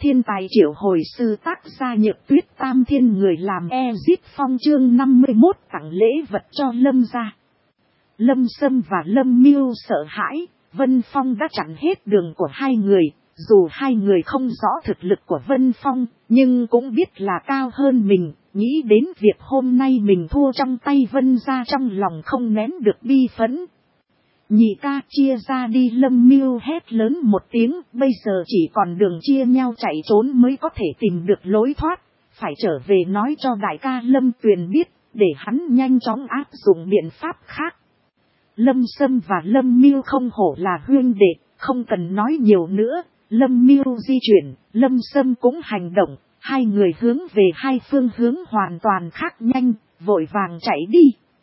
thiên tài triệu hồi sư tác gia Nhược Tuyết Tam Thiên người làm Ezit Phong chương 51 tặng lễ vật cho Lâm gia. Lâm Sâm và Lâm Miêu sợ hãi, Vân Phong đã chặn hết đường của hai người. Dù hai người không rõ thực lực của Vân Phong, nhưng cũng biết là cao hơn mình, nghĩ đến việc hôm nay mình thua trong tay Vân gia trong lòng không nén được bi phẫn. Nhị ca chia ra đi, Lâm Miêu hét lớn một tiếng, bây giờ chỉ còn đường chia nhau chạy trốn mới có thể tìm được lối thoát, phải trở về nói cho đại ca Lâm Tuyền biết, để hắn nhanh chóng áp dụng biện pháp khác. Lâm Sâm và Lâm Miêu không hổ là huynh đệ, không cần nói nhiều nữa. Lâm Miêu di chuyển, Lâm Sâm cũng hành động, hai người hướng về hai phương hướng hoàn toàn khác nhanh, vội vàng chạy đi.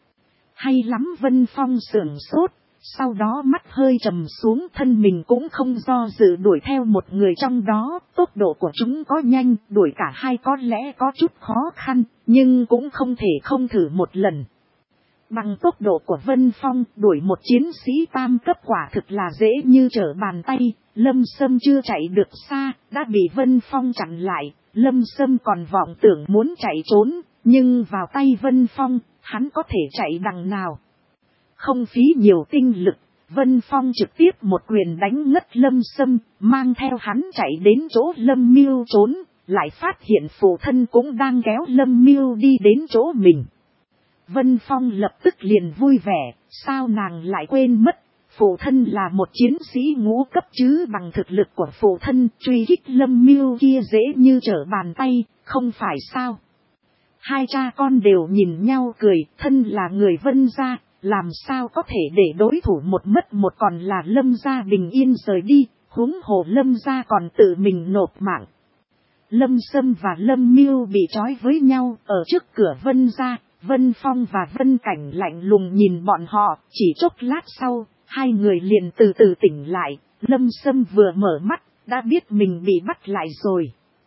Hay lắm, Vân Phong sửng sốt, sau đó mắt hơi trầm xuống, thân mình cũng không do dự đuổi theo một người trong đó, tốc độ của chúng có nhanh, đuổi cả hai có lẽ có chút khó khăn, nhưng cũng không thể không thử một lần. Bằng tốc độ của Vân Phong, đuổi một chiến sĩ tam cấp quả thực là dễ như trở bàn tay. Lâm Sâm chưa chạy được xa, đã bị Vân Phong chặn lại. Lâm Sâm còn vọng tưởng muốn chạy trốn, nhưng vào tay Vân Phong, hắn có thể chạy đằng nào. Không phí nhiều tinh lực, Vân Phong trực tiếp một quyền đánh ngất Lâm Sâm, mang theo hắn chạy đến chỗ Lâm Miêu trốn, lại phát hiện phụ thân cũng đang kéo Lâm Miêu đi đến chỗ mình. Vân Phong lập tức liền vui vẻ, sao nàng lại quên mất, phụ thân là một chiến sĩ ngũ cấp chứ, bằng thực lực của phụ thân truy kích Lâm Miêu kia dễ như trở bàn tay, không phải sao. Hai cha con đều nhìn nhau cười, thân là người Vân gia, làm sao có thể để đối thủ một mất một, còn là Lâm gia bình yên rời đi, huống hồ Lâm gia còn tự mình nộp mạng. Lâm Sâm và Lâm Miêu bị trói với nhau ở trước cửa Vân gia. Vân Phong và Vân Cảnh lạnh lùng nhìn bọn họ, chỉ chốc lát sau, hai người liền từ từ tỉnh lại. Lâm Sâm vừa mở mắt, đã biết mình bị bắt lại rồi.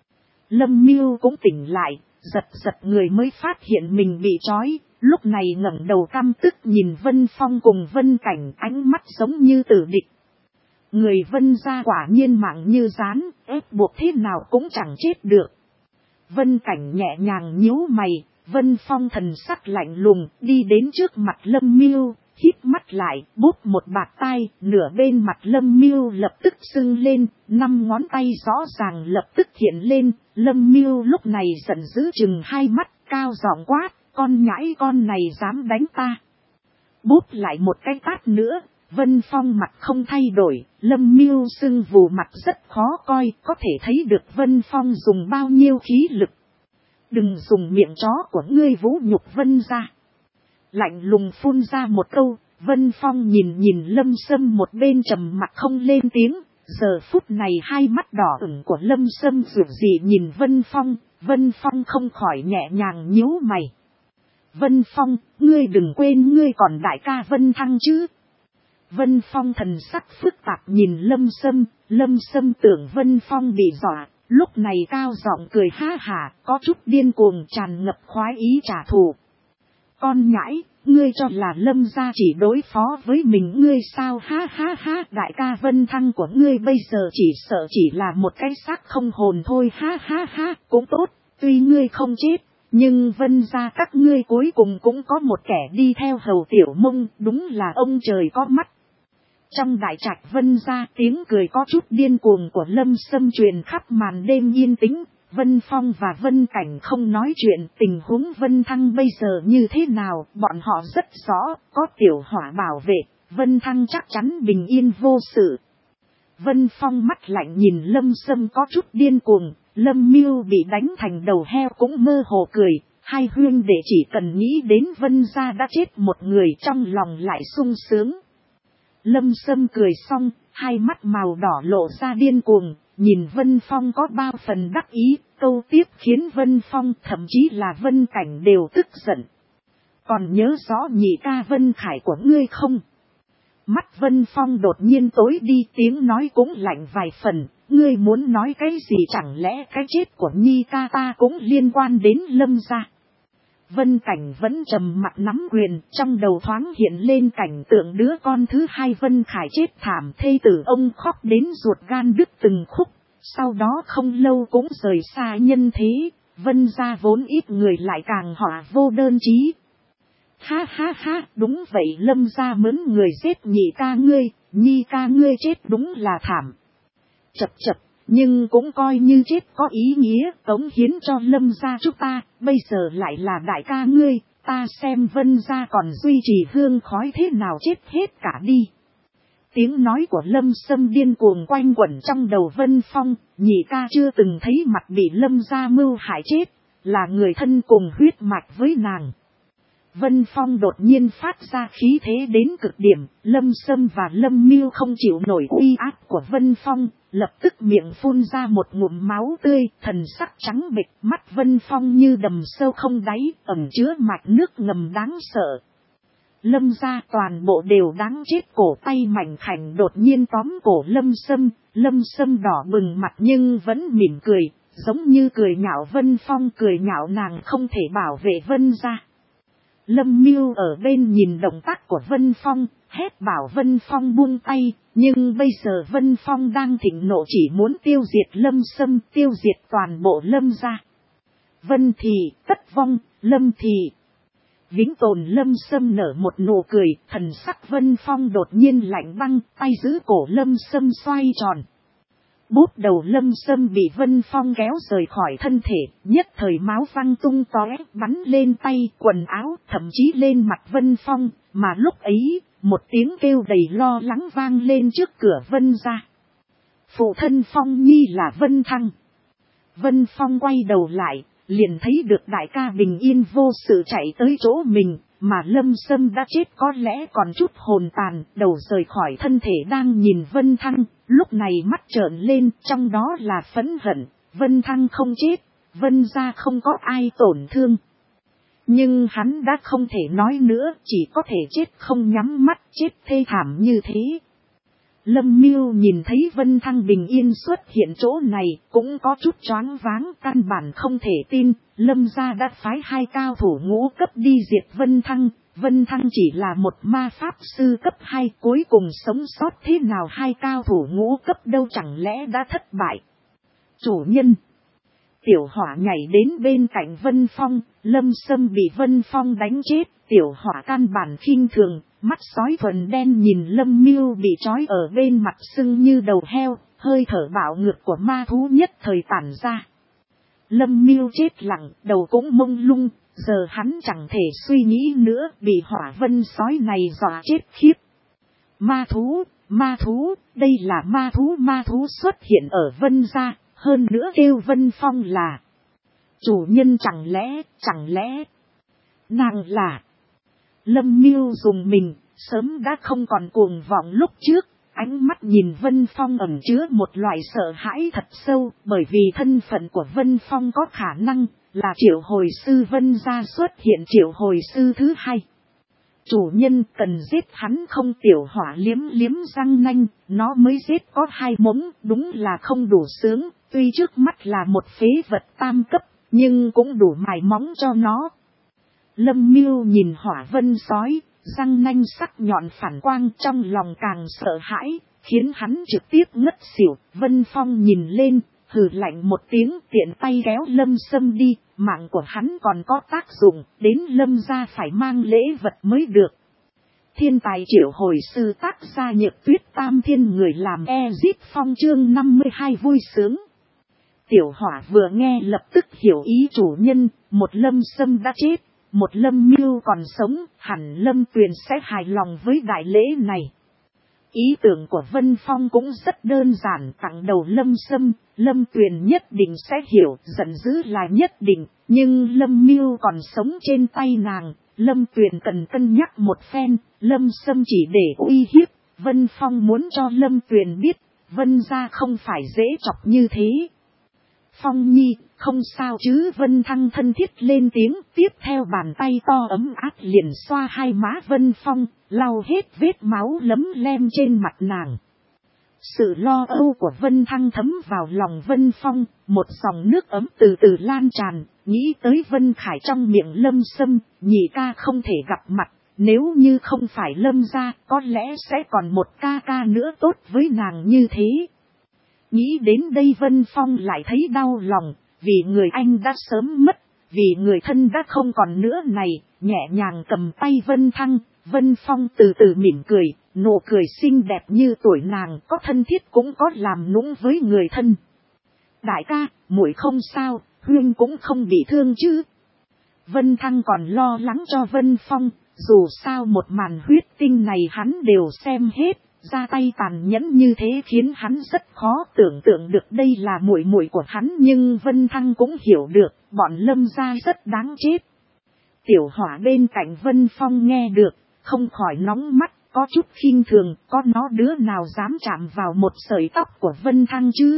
Lâm Miêu cũng tỉnh lại, giật giật người mới phát hiện mình bị trói, lúc này ngẩng đầu căm tức nhìn Vân Phong cùng Vân Cảnh, ánh mắt giống như tử địch. Người Vân gia quả nhiên mạng như rán, ép buộc thế nào cũng chẳng chết được. Vân Cảnh nhẹ nhàng nhíu mày. Vân Phong thần sắc lạnh lùng, đi đến trước mặt Lâm Miêu, híp mắt lại, bóp một bạt tai, nửa bên mặt Lâm Miêu lập tức sưng lên, 5 ngón tay rõ ràng lập tức hiện lên. Lâm Miêu lúc này giận dữ chừng hai mắt, cao giọng quát, con nhãi con này dám đánh ta. Bóp lại một cái tát nữa, Vân Phong mặt không thay đổi, Lâm Miêu sưng vù mặt rất khó coi, có thể thấy được Vân Phong dùng bao nhiêu khí lực. Đừng dùng miệng chó của ngươi vũ nhục Vân gia. Lạnh lùng phun ra một câu, Vân Phong nhìn Lâm Sâm một bên trầm mặc không lên tiếng. Giờ phút này hai mắt đỏ ửng của Lâm Sâm rủ gì nhìn Vân Phong không khỏi nhẹ nhàng nhíu mày. Vân Phong, ngươi đừng quên ngươi còn đại ca Vân Thăng chứ. Vân Phong thần sắc phức tạp nhìn Lâm Sâm tưởng Vân Phong bị dọa. Lúc này cao giọng cười ha hả, có chút điên cuồng tràn ngập khoái ý trả thù. Con nhãi, ngươi cho là Lâm gia chỉ đối phó với mình ngươi sao, ha ha ha, đại ca Vân Thăng của ngươi bây giờ chỉ sợ chỉ là một cái xác không hồn thôi, ha ha ha, cũng tốt, tuy ngươi không chết, nhưng Vân gia các ngươi cuối cùng cũng có một kẻ đi theo hầu tiểu mông, đúng là ông trời có mắt. Trong đại trạch Vân gia, tiếng cười có chút điên cuồng của Lâm Sâm truyền khắp màn đêm yên tĩnh. Vân Phong và Vân Cảnh không nói chuyện, tình huống Vân Thăng bây giờ như thế nào, bọn họ rất rõ, có tiểu hỏa bảo vệ, Vân Thăng chắc chắn bình yên vô sự. Vân Phong mắt lạnh nhìn Lâm Sâm có chút điên cuồng, Lâm Miêu bị đánh thành đầu heo cũng mơ hồ cười, hai huynh đệ chỉ cần nghĩ đến Vân gia đã chết một người trong lòng lại sung sướng. Lâm Sâm cười xong, hai mắt màu đỏ lộ ra điên cuồng, nhìn Vân Phong có bao phần đắc ý, câu tiếp khiến Vân Phong thậm chí là Vân Cảnh đều tức giận. Còn nhớ rõ nhị ca Vân Khải của ngươi không? Mắt Vân Phong đột nhiên tối đi, tiếng nói cũng lạnh vài phần, ngươi muốn nói cái gì, chẳng lẽ cái chết của nhi ca ta cũng liên quan đến Lâm gia? Vân Cảnh vẫn trầm mặt nắm quyền, trong đầu thoáng hiện lên cảnh tượng đứa con thứ hai Vân Khải chết thảm, thê tử ông khóc đến ruột gan đứt từng khúc, Sau đó không lâu cũng rời xa nhân thế, Vân gia vốn ít người lại càng họa vô đơn chí. Ha ha ha, đúng vậy, Lâm gia mướn người giết nhị ca ngươi, nhi ca ngươi chết đúng là thảm. Chập chập, nhưng cũng coi như chết có ý nghĩa, cống hiến cho Lâm gia chúng ta, bây giờ lại là đại ca ngươi, ta xem Vân gia còn duy trì hương khói thế nào chết hết cả đi. Tiếng nói của Lâm Sâm điên cuồng quanh quẩn trong đầu Vân Phong, nhị ca chưa từng thấy mặt bị Lâm gia mưu hại chết, là người thân cùng huyết mạch với nàng. Vân Phong đột nhiên phát ra khí thế đến cực điểm, Lâm Sâm và Lâm Miêu không chịu nổi uy áp của Vân Phong, lập tức miệng phun ra một ngụm máu tươi, thần sắc trắng bệch, mắt Vân Phong như đầm sâu không đáy, ẩn chứa mạch nước ngầm đáng sợ. Lâm gia toàn bộ đều đáng chết, cổ tay mảnh khảnh đột nhiên tóm cổ Lâm Sâm đỏ bừng mặt nhưng vẫn mỉm cười, giống như cười nhạo Vân Phong, cười nhạo nàng không thể bảo vệ Vân gia. Lâm Miêu ở bên nhìn động tác của Vân Phong, hét bảo Vân Phong buông tay, nhưng bây giờ Vân Phong đang thịnh nộ chỉ muốn tiêu diệt Lâm Sâm, tiêu diệt toàn bộ Lâm gia. Vân thì, tất vong, Lâm thì. Vĩnh tồn. Lâm Sâm nở một nụ cười, thần sắc Vân Phong đột nhiên lạnh băng, tay giữ cổ Lâm Sâm xoay tròn. Bút đầu Lâm Sâm bị Vân Phong kéo rời khỏi thân thể, nhất thời máu văng tung tóe, bắn lên tay, quần áo, thậm chí lên mặt Vân Phong, mà lúc ấy, một tiếng kêu đầy lo lắng vang lên trước cửa Vân gia. Phụ thân Phong nhi là Vân Thăng. Vân Phong quay đầu lại, liền thấy được đại ca bình yên vô sự chạy tới chỗ mình, mà Lâm Sâm đã chết có lẽ còn chút hồn tàn, đầu rời khỏi thân thể đang nhìn Vân Thăng, lúc này mắt trợn lên, trong đó là phẫn hận, Vân Thăng không chết, Vân gia không có ai tổn thương. Nhưng hắn đã không thể nói nữa, chỉ có thể chết không nhắm mắt, chết thê thảm như thế. Lâm Miêu nhìn thấy Vân Thăng bình yên xuất hiện chỗ này, cũng có chút choáng váng, căn bản không thể tin, Lâm gia đã phái 2 cao thủ ngũ cấp đi diệt Vân Thăng. Vân Thăng chỉ là một ma pháp sư cấp 2, cuối cùng sống sót thế nào 2 cao thủ ngũ cấp đâu, chẳng lẽ đã thất bại. Chủ nhân. Tiểu hỏa nhảy đến bên cạnh Vân Phong, Lâm Sâm bị Vân Phong đánh chết, tiểu hỏa căn bản khinh thường, mắt sói thuần đen nhìn Lâm Miêu bị trói ở bên mặt sưng như đầu heo, hơi thở bạo ngược của ma thú nhất thời tản ra. Lâm Miêu chết lặng, đầu cũng mông lung, giờ hắn chẳng thể suy nghĩ nữa, bị hỏa vân sói này dọa chết khiếp. Ma thú, đây là ma thú xuất hiện ở Vân gia, hơn nữa kêu Vân Phong là chủ nhân, chẳng lẽ nàng là. Lâm Miêu dùng mình, sớm đã không còn cuồng vọng lúc trước, ánh mắt nhìn Vân Phong ẩn chứa một loại sợ hãi thật sâu, bởi vì thân phận của Vân Phong có khả năng là triệu hồi sư Vân gia xuất hiện triệu hồi sư thứ 2. Chủ nhân cần giết hắn không, tiểu hỏa liếm liếm răng nanh, nó mới giết có 2 mống, đúng là không đủ sướng, tuy trước mắt là một phế vật tam cấp, nhưng cũng đủ mài móng cho nó. Lâm Miêu nhìn hỏa vân sói, răng nanh sắc nhọn phản quang, trong lòng càng sợ hãi, khiến hắn trực tiếp ngất xỉu. Vân Phong nhìn lên, hừ lạnh một tiếng, tiện tay kéo Lâm Sâm đi, mạng của hắn còn có tác dụng, đến Lâm gia phải mang lễ vật mới được. Thiên tài triệu hồi sư, tác gia Nhược Tuyết, Tam Thiên người làm Ezip Phong, chương 52 vui sướng. Tiểu hỏa vừa nghe lập tức hiểu ý chủ nhân, một Lâm Sâm đã chết, một Lâm Miêu còn sống, hẳn Lâm Tuyền sẽ hài lòng với đại lễ này. Ý tưởng của Vân Phong cũng rất đơn giản, tặng đầu Lâm Sâm, Lâm Tuyền nhất định sẽ hiểu, giận dữ là nhất định, nhưng Lâm Miêu còn sống trên tay nàng, Lâm Tuyền cần cân nhắc một phen, Lâm Sâm chỉ để uy hiếp, Vân Phong muốn cho Lâm Tuyền biết, Vân gia không phải dễ chọc như thế. Phong nhi, không sao chứ, Vân Thăng thân thiết lên tiếng, tiếp theo bàn tay to ấm áp liền xoa 2 má Vân Phong, lau hết vết máu lấm lem trên mặt nàng. Sự lo âu của Vân Thăng thấm vào lòng Vân Phong, một dòng nước ấm từ từ lan tràn, nghĩ tới Vân Khải trong miệng Lâm Sâm, nhị ca không thể gặp mặt, nếu như không phải Lâm gia, có lẽ sẽ còn một ca ca nữa tốt với nàng như thế. Nghĩ đến đây Vân Phong lại thấy đau lòng, vì người anh đã sớm mất, vì người thân đã không còn nữa này, nhẹ nhàng cầm tay Vân Thăng, Vân Phong từ từ mỉm cười, nụ cười xinh đẹp như tuổi nàng, có thân thiết cũng có làm nũng với người thân. Đại ca, muội không sao, Huynh cũng không bị thương chứ? Vân Thăng còn lo lắng cho Vân Phong, dù sao một màn huyết tinh này hắn đều xem hết, ra tay tàn nhẫn như thế khiến hắn rất khó tưởng tượng được đây là muội muội của hắn, nhưng Vân Thăng cũng hiểu được, bọn Lâm gia rất đáng chết. Tiểu Hỏa bên cạnh Vân Phong nghe được, không khỏi nóng mắt, có chút khinh thường, có nó đứa nào dám chạm vào một sợi tóc của Vân Thăng chứ?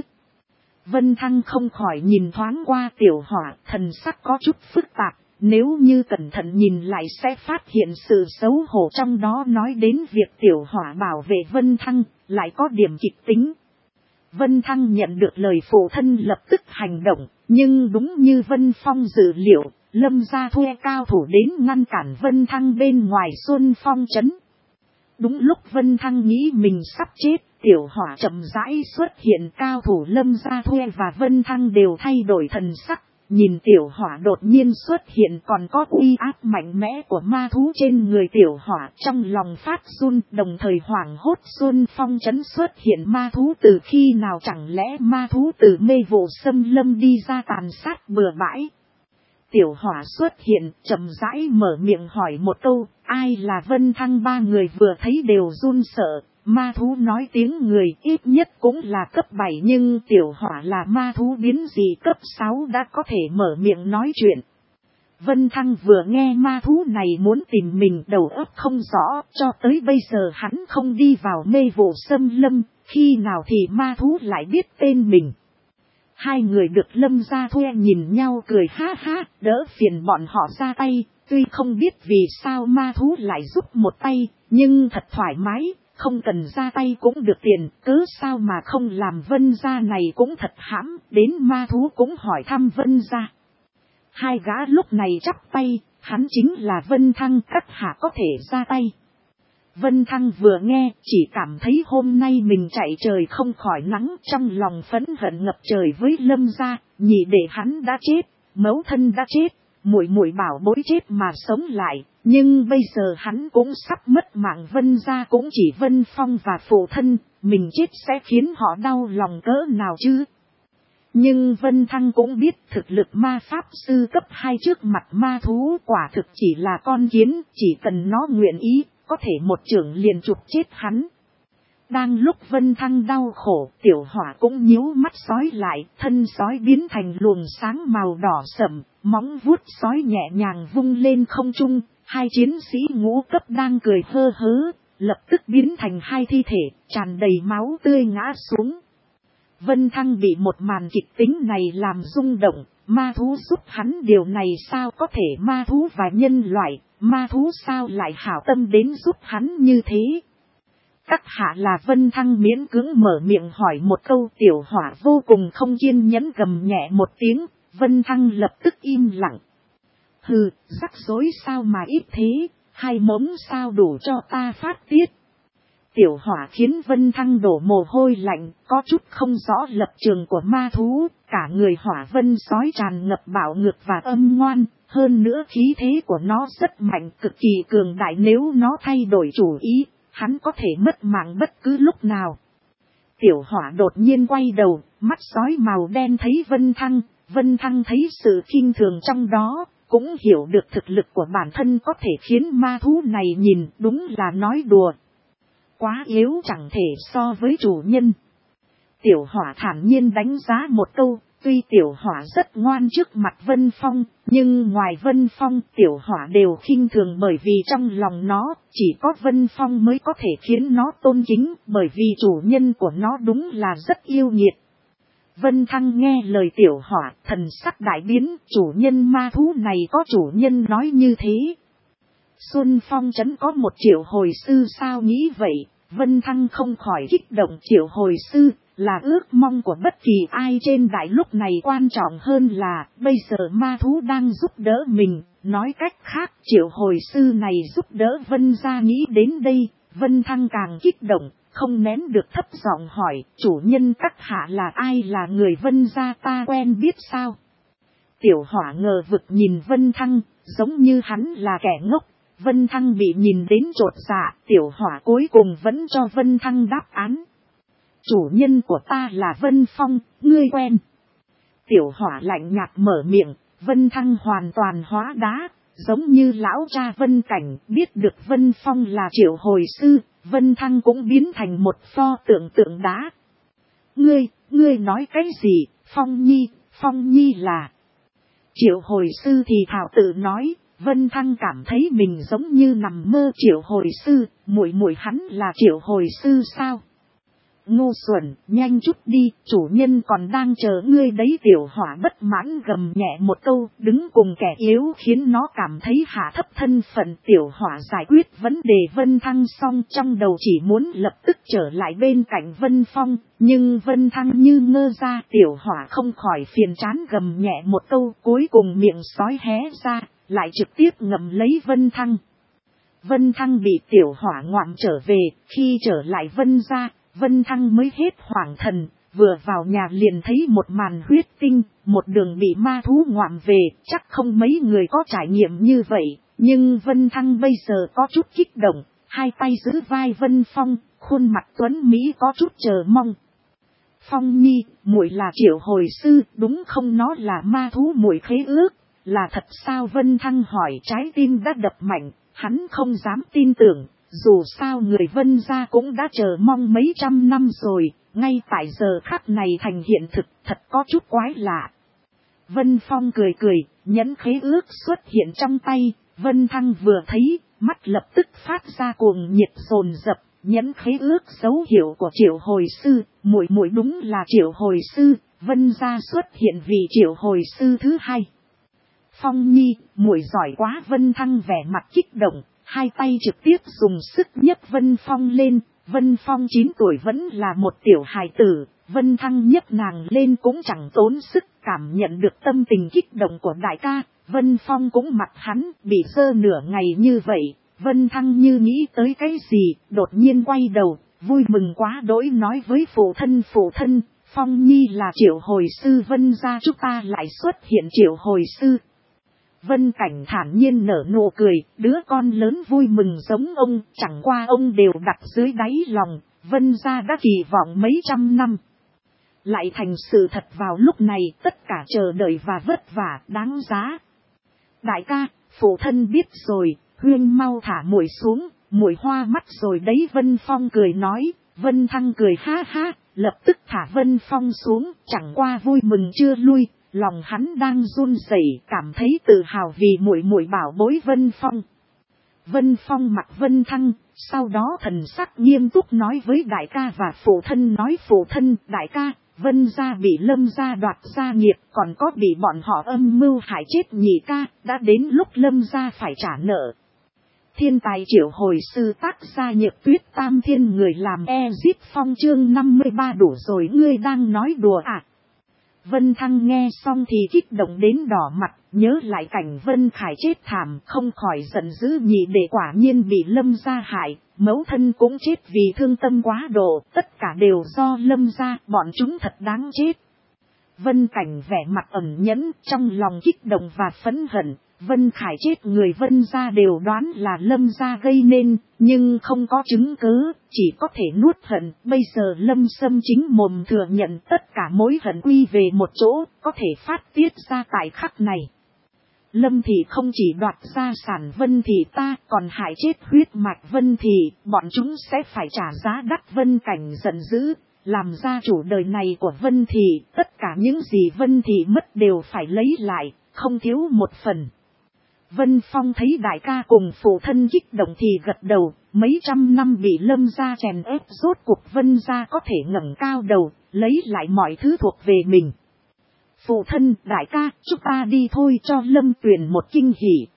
Vân Thăng không khỏi nhìn thoáng qua Tiểu Hỏa, thần sắc có chút phức tạp, nếu như cẩn thận nhìn lại sẽ phát hiện sự xấu hổ trong đó, nói đến việc Tiểu Hỏa bảo vệ Vân Thăng, lại có điểm kịch tính. Vân Thăng nhận được lời phụ thân lập tức hành động, nhưng đúng như Vân Phong dự liệu, Lâm gia thuê cao thủ đến ngăn cản Vân Thăng bên ngoài Xuân Phong trấn. Đúng lúc Vân Thăng nghĩ mình sắp chết, Tiểu Hỏa chậm rãi xuất hiện, cao thủ Lâm gia thuê và Vân Thăng đều thay đổi thần sắc. Nhìn Tiểu Hỏa đột nhiên xuất hiện còn có uy áp mạnh mẽ của ma thú trên người Tiểu Hỏa, trong lòng phát run, đồng thời hoảng hốt. Xuân Phong trấn xuất hiện ma thú từ khi nào? Chẳng lẽ ma thú từ mê vụ xâm lâm đi ra tàn sát bừa bãi? Tiểu Hỏa xuất hiện, chậm rãi mở miệng hỏi một câu, ai là Vân Thăng? Ba người vừa thấy đều run sợ. Ma thú nói tiếng người ít nhất cũng là cấp 7, nhưng Tiểu Hỏa là ma thú biến dị cấp 6 đã có thể mở miệng nói chuyện. Vân Thăng vừa nghe ma thú này muốn tìm mình, đầu óc không rõ, cho tới bây giờ hắn không đi vào mê vụ xâm lâm, khi nào thì ma thú lại biết tên mình. Hai người được Lâm gia thuê nhìn nhau cười ha ha, đỡ phiền bọn họ ra tay, tuy không biết vì sao ma thú lại giúp một tay, nhưng thật thoải mái. Không cần ra tay cũng được tiền, cớ sao mà không làm Vân gia này cũng thật hãm, đến ma thú cũng hỏi thăm Vân gia. Hai gã lúc này chắp tay, hắn chính là Vân Thăng, các hạ có thể ra tay. Vân Thăng vừa nghe, chỉ cảm thấy hôm nay mình chạy trời không khỏi nắng, trong lòng phẫn hận ngập trời với Lâm gia, nhị đệ hắn đã chết, mẫu thân đã chết, muội muội bảo bối chết mà sống lại, nhưng bây giờ hắn cũng sắp mất mạng. Vân gia cũng chỉ Vân Phong và phụ thân, mình chết sẽ khiến họ đau lòng cỡ nào chứ? Nhưng Vân Thăng cũng biết thực lực ma pháp sư cấp 2 trước mặt ma thú quả thực chỉ là con kiến, chỉ cần nó nguyện ý, có thể một chưởng liền chụp chết hắn. Đang lúc Vân Thăng đau khổ, Tiểu Hỏa cũng nhíu mắt sói lại, thân sói biến thành luồng sáng màu đỏ sẫm, móng vuốt sói nhẹ nhàng vung lên không trung, hai chiến sĩ ngũ cấp đang cười hơ hớ, lập tức biến thành hai thi thể, tràn đầy máu tươi ngã xuống. Vân Thăng bị một màn kịch tính này làm rung động, ma thú giúp hắn điều này sao có thể? Ma thú và nhân loại, ma thú sao lại hảo tâm đến giúp hắn như thế? Các hạ là Vân Thăng miễn cưỡng mở miệng hỏi một câu. Tiểu Hỏa vô cùng không kiên nhẫn gầm nhẹ một tiếng, Vân Thăng lập tức im lặng. Hừ, rắc rối sao mà ít thế, hai mống sao đủ cho ta phát tiết. Tiểu Hỏa khiến Vân Thăng đổ mồ hôi lạnh, có chút không rõ lập trường của ma thú, cả người hỏa vân sói tràn ngập bạo ngược và âm ngoan, hơn nữa khí thế của nó rất mạnh, cực kỳ cường đại, nếu nó thay đổi chủ ý, hắn có thể mất mạng bất cứ lúc nào. Tiểu Hỏa đột nhiên quay đầu, mắt sói màu đen thấy Vân Thăng thấy sự khinh thường trong đó, cũng hiểu được thực lực của bản thân có thể khiến ma thú này nhìn đúng là nói đùa. Quá yếu, chẳng thể so với chủ nhân. Tiểu Hỏa thản nhiên đánh giá một câu, tuy Tiểu Hỏa rất ngoan trước mặt Vân Phong, nhưng ngoài Vân Phong Tiểu Hỏa đều khinh thường, bởi vì trong lòng nó chỉ có Vân Phong mới có thể khiến nó tôn kính, bởi vì chủ nhân của nó đúng là rất yêu nghiệt. Vân Thăng nghe lời Tiểu Hỏa, thần sắc đại biến, chủ nhân ma thú này có chủ nhân nói như thế. Xuân Phong trấn có 1 triệu hồi sư sao? Nghĩ vậy, Vân Thăng không khỏi kích động. Triệu hồi sư là ước mong của bất kỳ ai trên đại lục này, quan trọng hơn là bây giờ ma thú đang giúp đỡ mình, nói cách khác triệu hồi sư này giúp đỡ Vân gia. Nghĩ đến đây, Vân Thăng càng kích động, không nén được thấp giọng hỏi, chủ nhân các hạ là ai, là người Vân gia ta quen biết sao? Tiểu hỏa ngờ vực nhìn Vân Thăng, giống như hắn là kẻ ngốc. Vân Thăng bị nhìn đến chột dạ, tiểu hỏa cuối cùng vẫn cho Vân Thăng đáp án. Chủ nhân của ta là Vân Phong, ngươi quen. Tiểu hỏa lạnh nhạt mở miệng, Vân Thăng hoàn toàn hóa đá, giống như lão cha Vân Cảnh biết được Vân Phong là triệu hồi sư, Vân Thăng cũng biến thành một pho tượng đá. Ngươi nói cái gì, Phong Nhi là... Triệu hồi sư thì thảo tự nói, Vân Thăng cảm thấy mình giống như nằm mơ. Triệu hồi sư, muội hắn là triệu hồi sư sao? Ngu xuẩn, nhanh chút đi, chủ nhân còn đang chờ ngươi đấy. Tiểu hỏa bất mãn gầm nhẹ một câu, đứng cùng kẻ yếu khiến nó cảm thấy hạ thấp thân phận. Tiểu hỏa giải quyết vấn đề Vân Thăng xong, trong đầu chỉ muốn lập tức trở lại bên cạnh Vân Phong, nhưng Vân Thăng như ngơ ra. Tiểu hỏa không khỏi phiền chán gầm nhẹ một câu, cuối cùng miệng sói hé ra, lại trực tiếp ngậm lấy Vân Thăng. Vân Thăng bị tiểu hỏa ngoạm trở về, khi trở lại Vân gia, Vân Thăng mới hết hoảng thần, vừa vào nhà liền thấy một màn huyết tinh, một đường bị ma thú ngoạm về, chắc không mấy người có trải nghiệm như vậy, nhưng Vân Thăng bây giờ có chút kích động, hai tay giữ vai Vân Phong, khuôn mặt tuấn Mỹ có chút chờ mong. Phong Nhi, muội là triệu hồi sư, đúng không? Nó là ma thú muội khế ước, là thật sao? Vân Thăng hỏi, trái tim đã đập mạnh, hắn không dám tin tưởng. Dù sao người Vân gia cũng đã chờ mong mấy trăm năm rồi, ngay tại giờ khắc này thành hiện thực, thật có chút quái lạ. Vân Phong cười, nhẫn khế ước xuất hiện trong tay, Vân Thăng vừa thấy, mắt lập tức phát ra cuồng nhiệt dồn dập, nhẫn khế ước dấu hiệu của triệu hồi sư, muội đúng là triệu hồi sư, Vân gia xuất hiện vì triệu hồi sư thứ hai. Phong Nhi, muội giỏi quá. Vân Thăng vẻ mặt kích động. Hai tay trực tiếp dùng sức nhấc Vân Phong lên, Vân Phong 9 tuổi vẫn là một tiểu hài tử, Vân Thăng nhấc nàng lên cũng chẳng tốn sức. Cảm nhận được tâm tình kích động của đại ca, Vân Phong cũng mặt hắn bị sơ nửa ngày như vậy, Vân Thăng như nghĩ tới cái gì, đột nhiên quay đầu, vui mừng quá đỗi nói với phụ thân, Phong Nhi là triệu hồi sư Vân gia chúng ta lại xuất hiện triệu hồi sư. Vân Cảnh thản nhiên nở nụ cười, đứa con lớn vui mừng giống ông, chẳng qua ông đều đặt dưới đáy lòng, Vân gia đã kỳ vọng mấy trăm năm. Lại thành sự thật vào lúc này, tất cả chờ đợi và vất vả, đáng giá. Đại ca, phụ thân biết rồi, Huyên mau thả muội xuống, muội hoa mắt rồi đấy. Vân Phong cười nói, Vân Thăng cười ha ha, lập tức thả Vân Phong xuống, chẳng qua vui mừng chưa lui. Lòng hắn đang run rẩy, cảm thấy tự hào vì muội bảo bối Vân Phong. Vân Phong mặt Vân Thăng, sau đó thần sắc nghiêm túc nói với đại ca và phụ thân, nói phụ thân, đại ca, Vân gia bị Lâm gia đoạt gia nghiệp, còn có bị bọn họ âm mưu hại chết nhị ca, đã đến lúc Lâm gia phải trả nợ. Thiên tài triệu hồi sư tác gia Nhược Tuyết Tam Thiên người làm Ezip Phong chương 53 đủ rồi, ngươi đang nói đùa à? Vân Thăng nghe xong thì kích động đến đỏ mặt, nhớ lại cảnh Vân Khải chết thảm, không khỏi giận dữ. Nhị đệ quả nhiên bị Lâm gia hại, mẫu thân cũng chết vì thương tâm quá độ, tất cả đều do Lâm gia, bọn chúng thật đáng chết. Vân Cảnh vẻ mặt ẩn nhẫn, trong lòng kích động và phẫn hận. Vân Khải chết người Vân gia đều đoán là Lâm gia gây nên, nhưng không có chứng cứ, chỉ có thể nuốt hận. Bây giờ Lâm Sâm chính mồm thừa nhận tất cả mối hận quy về một chỗ, có thể phát tiết ra tại khắc này. Lâm Thị không chỉ đoạt gia sản Vân Thị ta, còn hại chết huyết mạch Vân Thị, bọn chúng sẽ phải trả giá đắt. Vân Cảnh giận dữ, làm gia chủ đời này của Vân Thị, tất cả những gì Vân Thị mất đều phải lấy lại, không thiếu một phần. Vân Phong thấy đại ca cùng phụ thân kích động thì gật đầu, mấy trăm năm bị Lâm gia chèn ép, rốt cuộc Vân gia có thể ngẩng cao đầu, lấy lại mọi thứ thuộc về mình. Phụ thân, đại ca, chúng ta đi thôi, cho Lâm Tuyền một kinh hỉ.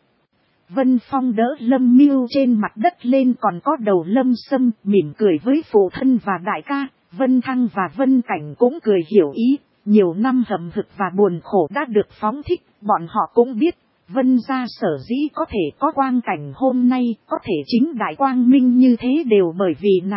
Vân Phong đỡ Lâm Miêu trên mặt đất lên, còn có đầu Lâm Sâm, mỉm cười với phụ thân và đại ca. Vân Thăng và Vân Cảnh cũng cười hiểu ý, nhiều năm hầm hực và buồn khổ đã được phóng thích, bọn họ cũng biết. Vân gia sở dĩ có thể có quang cảnh hôm nay, có thể chính đại quang minh như thế đều bởi vì nàng.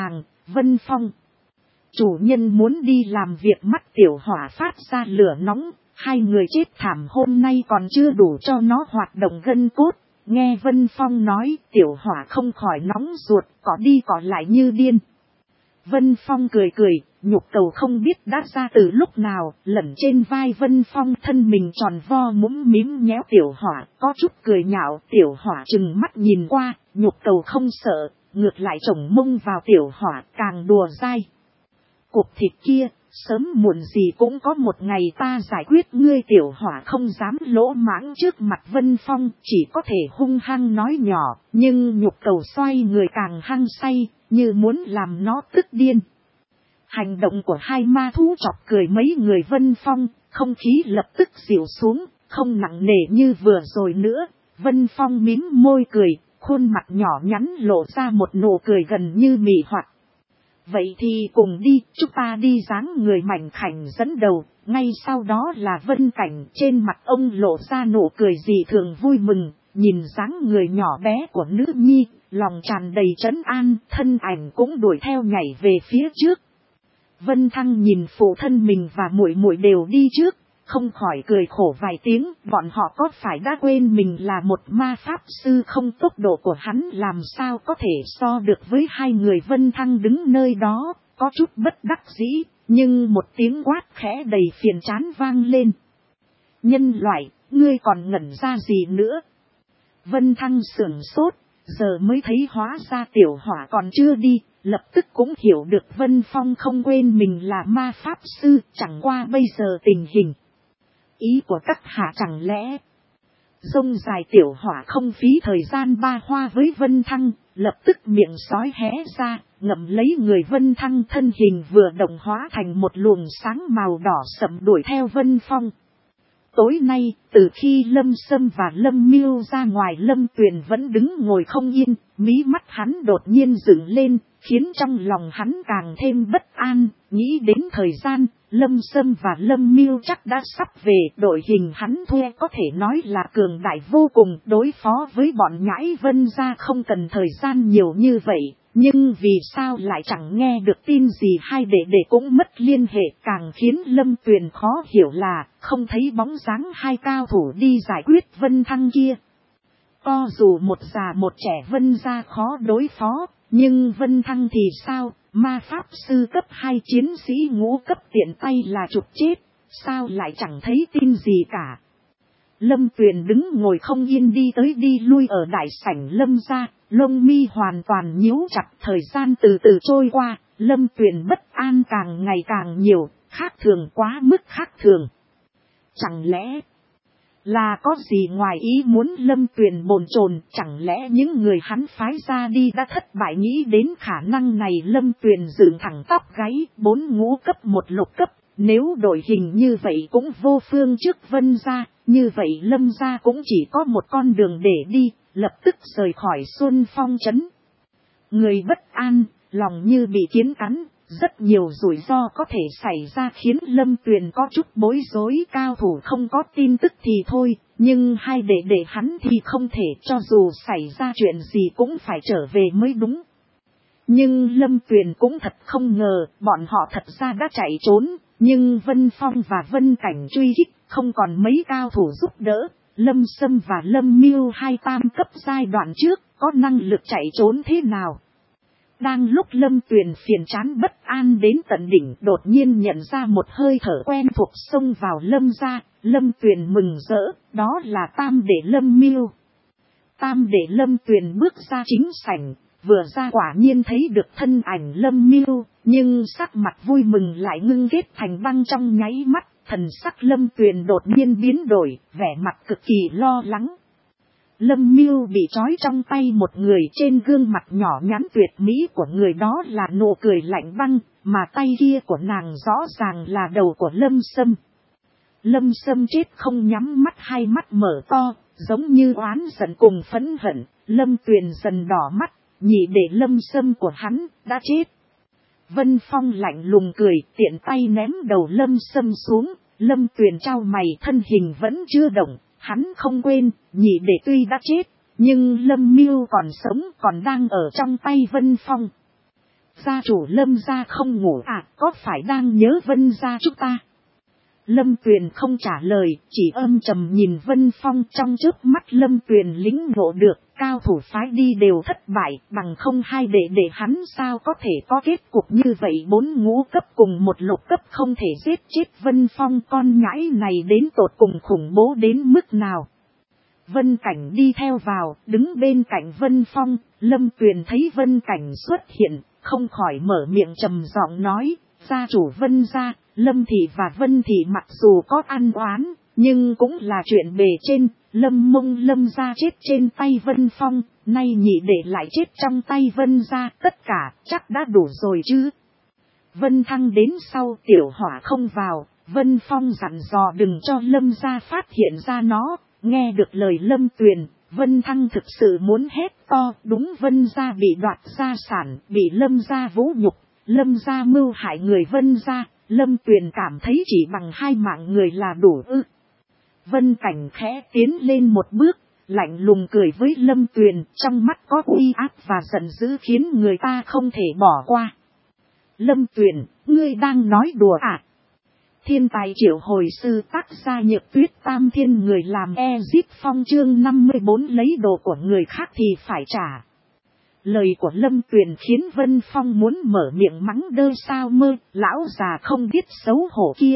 Vân Phong. Chủ nhân muốn đi làm việc, mắt tiểu hỏa phát ra lửa nóng. Hai người chết thảm hôm nay còn chưa đủ cho nó hoạt động gân cốt. Nghe Vân Phong nói, tiểu hỏa không khỏi nóng ruột, cỏ đi cỏ lại như điên. Vân Phong cười cười, nhục cầu không biết đã ra từ lúc nào, lẩn trên vai Vân Phong, thân mình tròn vo mũm mím nhéo tiểu hỏa, có chút cười nhạo. Tiểu hỏa trừng mắt nhìn qua, nhục cầu không sợ, ngược lại chổng mông vào tiểu hỏa, càng đùa dai. Cục thịt kia, sớm muộn gì cũng có một ngày ta giải quyết ngươi. Tiểu hỏa không dám lỗ mãng trước mặt Vân Phong, chỉ có thể hung hăng nói nhỏ, nhưng nhục cầu xoay người càng hăng say, như muốn làm nó tức điên. Hành động của hai ma thú chọc cười mấy người Vân Phong, không khí lập tức dịu xuống, không nặng nề như vừa rồi nữa. Vân Phong mím môi cười, khuôn mặt nhỏ nhắn lộ ra một nụ cười gần như mị hoặc. Vậy thì cùng đi, chúng ta đi. Dáng người mảnh khảnh dẫn đầu, ngay sau đó là Vân Cảnh. Trên mặt ông lộ ra nụ cười dị thường vui mừng, nhìn dáng người nhỏ bé của nữ nhi, lòng tràn đầy trấn an, thân ảnh cũng đuổi theo nhảy về phía trước. Vân Thăng nhìn phụ thân mình và muội muội đều đi trước, không khỏi cười khổ vài tiếng. Bọn họ có phải đã quên mình là một ma pháp sư không? Tốc độ của hắn làm sao có thể so được với hai người? Vân Thăng đứng nơi đó, có chút bất đắc dĩ, nhưng một tiếng quát khẽ đầy phiền chán vang lên. Nhân loại, ngươi còn ngẩn ra gì nữa? Vân Thăng sửng sốt, giờ mới thấy hóa ra tiểu hỏa còn chưa đi, lập tức cũng hiểu được Vân Phong không quên mình là ma pháp sư. Chẳng qua bây giờ tình hình, ý của các hạ chẳng lẽ? Rông dài tiểu hỏa không phí thời gian ba hoa với Vân Thăng, lập tức miệng sói hé ra, ngậm lấy người Vân Thăng, thân hình vừa động hóa thành một luồng sáng màu đỏ sẫm đuổi theo Vân Phong. Tối nay, từ khi Lâm Sâm và Lâm Miêu ra ngoài, Lâm Tuyền vẫn đứng ngồi không yên, mí mắt hắn đột nhiên dựng lên, khiến trong lòng hắn càng thêm bất an. Nghĩ đến thời gian, Lâm Sâm và Lâm Miêu chắc đã sắp về, đội hình hắn thuê có thể nói là cường đại vô cùng, đối phó với bọn nhãi Vân gia không cần thời gian nhiều như vậy. Nhưng vì sao lại chẳng nghe được tin gì? Hai đệ đệ cũng mất liên hệ. Càng khiến Lâm Tuyền khó hiểu là không thấy bóng dáng hai cao thủ đi giải quyết Vân Thăng kia. Co dù một già một trẻ Vân gia khó đối phó, nhưng Vân Thăng thì sao? Ma pháp sư cấp 2 chiến sĩ ngũ cấp tiện tay là trục chết, sao lại chẳng thấy tin gì cả? Lâm Tuyền đứng ngồi không yên, đi tới đi lui ở đại sảnh Lâm gia, lông mi hoàn toàn nhíu chặt. Thời gian từ từ trôi qua, Lâm Tuyền bất an càng ngày càng nhiều, khác thường, quá mức khác thường. Chẳng lẽ là có gì ngoài ý muốn? Lâm Tuyền bồn chồn, chẳng lẽ những người hắn phái ra đi đã thất bại? Nghĩ đến khả năng này, Lâm Tuyền dựng thẳng tóc gáy. 4 ngũ cấp 1 lục cấp, nếu đội hình như vậy cũng vô phương trước Vân gia, như vậy Lâm gia cũng chỉ có một con đường để đi, lập tức rời khỏi Xuân Phong trấn. Người bất an, lòng như bị kiến cắn, rất nhiều rủi ro có thể xảy ra khiến Lâm Tuyền có chút bối rối. Cao thủ không có tin tức thì thôi, nhưng hai đệ đệ hắn thì không thể, cho dù xảy ra chuyện gì cũng phải trở về mới đúng. Nhưng Lâm Tuyền cũng thật không ngờ, bọn họ thật ra đã chạy trốn, nhưng Vân Phong và Vân Cảnh truy kích, không còn mấy cao thủ giúp đỡ. Lâm Sâm và Lâm Miêu hai tam cấp giai đoạn trước, có năng lực chạy trốn thế nào? Đang lúc Lâm Tuyền phiền chán bất an đến tận đỉnh, đột nhiên nhận ra một hơi thở quen thuộc xông vào Lâm gia. Lâm Tuyền mừng rỡ, đó là tam đệ Lâm Miêu. Tam đệ Lâm Tuyền bước ra chính sảnh, vừa ra quả nhiên thấy được thân ảnh Lâm Miêu, nhưng sắc mặt vui mừng lại ngưng kết thành băng trong nháy mắt. Thần sắc Lâm Tuyền đột nhiên biến đổi, vẻ mặt cực kỳ lo lắng. Lâm Miêu bị trói trong tay một người, trên gương mặt nhỏ nhắn tuyệt mỹ của người đó là nụ cười lạnh băng, mà tay kia của nàng rõ ràng là đầu của Lâm Sâm. Lâm Sâm chết không nhắm mắt, hai mắt mở to, giống như oán giận cùng phẫn hận. Lâm Tuyền dần đỏ mắt, nhị để Lâm Sâm của hắn đã chết. Vân Phong lạnh lùng cười, tiện tay ném đầu Lâm Sâm xuống. Lâm Tuyền trao mày, thân hình vẫn chưa động. Hắn không quên, nhị đệ tuy đã chết, nhưng Lâm Miêu còn sống, còn đang ở trong tay Vân Phong. Gia chủ Lâm gia không ngủ à, có phải đang nhớ Vân gia chúng ta? Lâm Tuyền không trả lời, chỉ âm trầm nhìn Vân Phong. Trong chớp mắt Lâm Tuyền lĩnh ngộ được, cao thủ phái đi đều thất bại, bằng không hai để hắn sao có thể có kết cục như vậy. 4 ngũ cấp cùng một lục cấp không thể giết chết Vân Phong, con nhãi này đến tột cùng khủng bố đến mức nào. Vân Cảnh đi theo vào, đứng bên cạnh Vân Phong. Lâm Tuyền thấy Vân Cảnh xuất hiện, không khỏi mở miệng trầm giọng nói, gia chủ Vân gia, Lâm thị và Vân thị mặc dù có ăn oán, nhưng cũng là chuyện bề trên. Lâm Mông Lâm gia chết trên tay Vân Phong, nay nhị để lại chết trong tay Vân gia, tất cả chắc đã đủ rồi chứ. Vân Thăng đến sau, tiểu hỏa không vào, Vân Phong dặn dò đừng cho Lâm gia phát hiện ra nó. Nghe được lời Lâm Tuyền, Vân Thăng thực sự muốn hét to, đúng, Vân gia bị đoạt gia sản, bị Lâm gia vũ nhục, Lâm gia mưu hại người Vân gia. Lâm Tuyền cảm thấy chỉ bằng 2 mạng người là đủ ư. Vân Cảnh khẽ tiến lên một bước, lạnh lùng cười với Lâm Tuyền, trong mắt có uy áp và giận dữ khiến người ta không thể bỏ qua. Lâm Tuyền, ngươi đang nói đùa à? Thiên tài triệu hồi sư, tác gia Nhược Tuyết, Tam Thiên người làm Ezip Phong chương 54 lấy đồ của người khác thì phải trả. Lời của Lâm Tuyền khiến Vân Phong muốn mở miệng mắng đơ sao mơ, lão già không biết xấu hổ kia.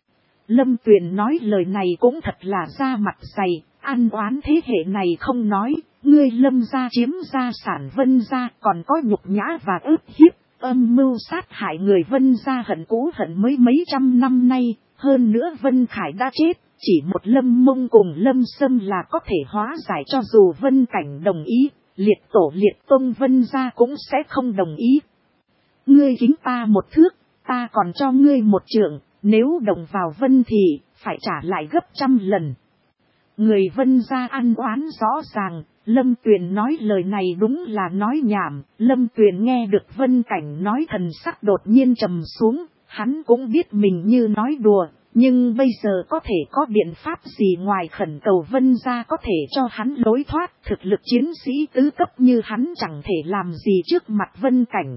Lâm Tuyền nói lời này cũng thật là da mặt dày, ăn oán thế hệ này không nói, ngươi Lâm gia chiếm gia sản Vân gia còn có nhục nhã và ức hiếp, âm mưu sát hại người Vân gia hận cũ hận mới mấy trăm năm nay, hơn nữa Vân Khải đã chết, chỉ một Lâm Mông cùng Lâm Sâm là có thể hóa giải. Cho dù Vân Cảnh đồng ý, liệt tổ liệt tông Vân gia cũng sẽ không đồng ý. Ngươi kính ta 1 thước, ta còn cho ngươi 1 trượng, nếu đồng vào Vân thì phải trả lại gấp 100 lần. Người Vân gia ăn oán rõ ràng, Lâm Tuyền nói lời này đúng là nói nhảm. Lâm Tuyền nghe được Vân Cảnh nói, thần sắc đột nhiên trầm xuống, hắn cũng biết mình như nói đùa, nhưng bây giờ có thể có biện pháp gì ngoài khẩn cầu Vân gia có thể cho hắn lối thoát. Thực lực chiến sĩ tứ cấp như hắn chẳng thể làm gì trước mặt Vân Cảnh.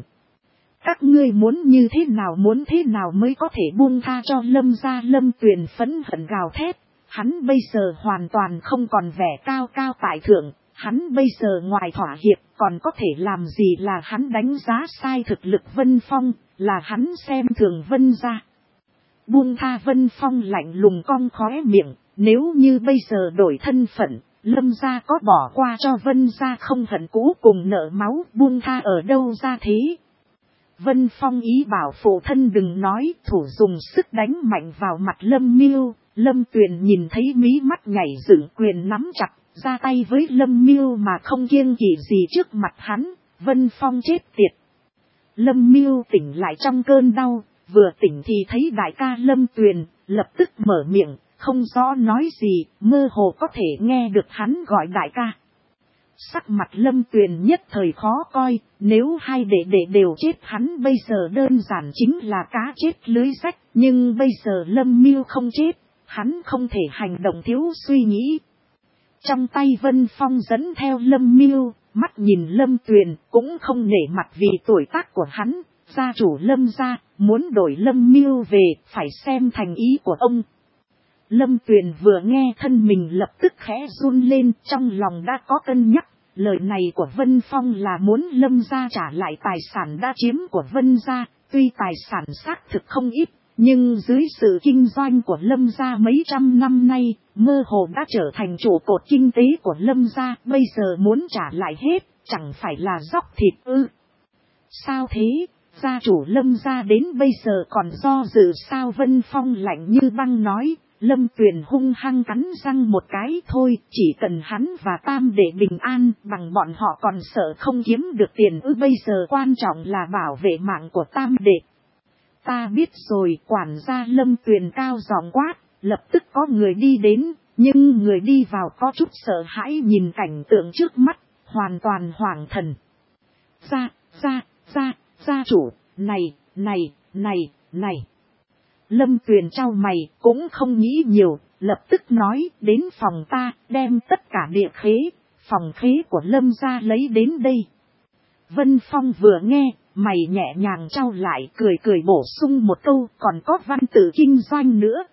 Các ngươi muốn như thế nào mới có thể buông tha cho Lâm gia? Lâm Tuyền phẫn hận gào thét, hắn bây giờ hoàn toàn không còn vẻ cao cao tại thượng, hắn bây giờ ngoài thỏa hiệp còn có thể làm gì là hắn đánh giá sai thực lực Vân Phong, là hắn xem thường Vân gia. Buông tha? Vân Phong lạnh lùng cong khóe miệng, nếu như bây giờ đổi thân phận, Lâm gia có bỏ qua cho Vân gia không hận cũ cùng nợ máu, buông tha ở đâu ra thế? Vân Phong ý bảo phụ thân đừng nói, thủ dùng sức đánh mạnh vào mặt Lâm Miêu. Lâm Tuyền nhìn thấy mí mắt nhảy dựng, quyền nắm chặt, ra tay với Lâm Miêu mà không kiêng kỵ gì trước mặt hắn. Vân Phong chết tiệt. Lâm Miêu tỉnh lại trong cơn đau, vừa tỉnh thì thấy đại ca Lâm Tuyền, lập tức mở miệng, không rõ nói gì, mơ hồ có thể nghe được hắn gọi đại ca. Sắc mặt Lâm Tuyền nhất thời khó coi, nếu hai đệ đều chết hắn bây giờ đơn giản chính là cá chết lưới rách, nhưng bây giờ Lâm Miêu không chết, hắn không thể hành động thiếu suy nghĩ. Trong tay Vân Phong dẫn theo Lâm Miêu, mắt nhìn Lâm Tuyền cũng không nể mặt vì tuổi tác của hắn, gia chủ Lâm gia muốn đổi Lâm Miêu về phải xem thành ý của ông. Lâm Tuyền vừa nghe thân mình lập tức khẽ run lên, trong lòng đã có cân nhắc. Lời này của Vân Phong là muốn Lâm gia trả lại tài sản đã chiếm của Vân gia, tuy tài sản xác thực không ít, nhưng dưới sự kinh doanh của Lâm gia mấy trăm năm nay, mơ hồ đã trở thành trụ cột kinh tế của Lâm gia, bây giờ muốn trả lại hết, chẳng phải là dóc thịt ư? Sao thế? Gia chủ Lâm gia đến bây giờ còn do dự sao? Vân Phong lạnh như băng nói. Lâm Tuyền hung hăng cắn răng một cái, thôi, chỉ cần hắn và Tam đệ bình an, bằng bọn họ còn sợ không kiếm được tiền ư? Bây giờ quan trọng là bảo vệ mạng của Tam đệ. Ta biết rồi. Quản gia Lâm Tuyền cao giọng quát, lập tức có người đi đến, nhưng người đi vào có chút sợ hãi nhìn cảnh tượng trước mắt, hoàn toàn hoảng thần. Gia chủ, này. Lâm Tuyền trao mày, cũng không nghĩ nhiều, lập tức nói, đến phòng ta, đem tất cả địa khế, phòng khế của Lâm gia lấy đến đây. Vân Phong vừa nghe, mày nhẹ nhàng trao lại cười cười bổ sung một câu còn có văn tự kinh doanh nữa.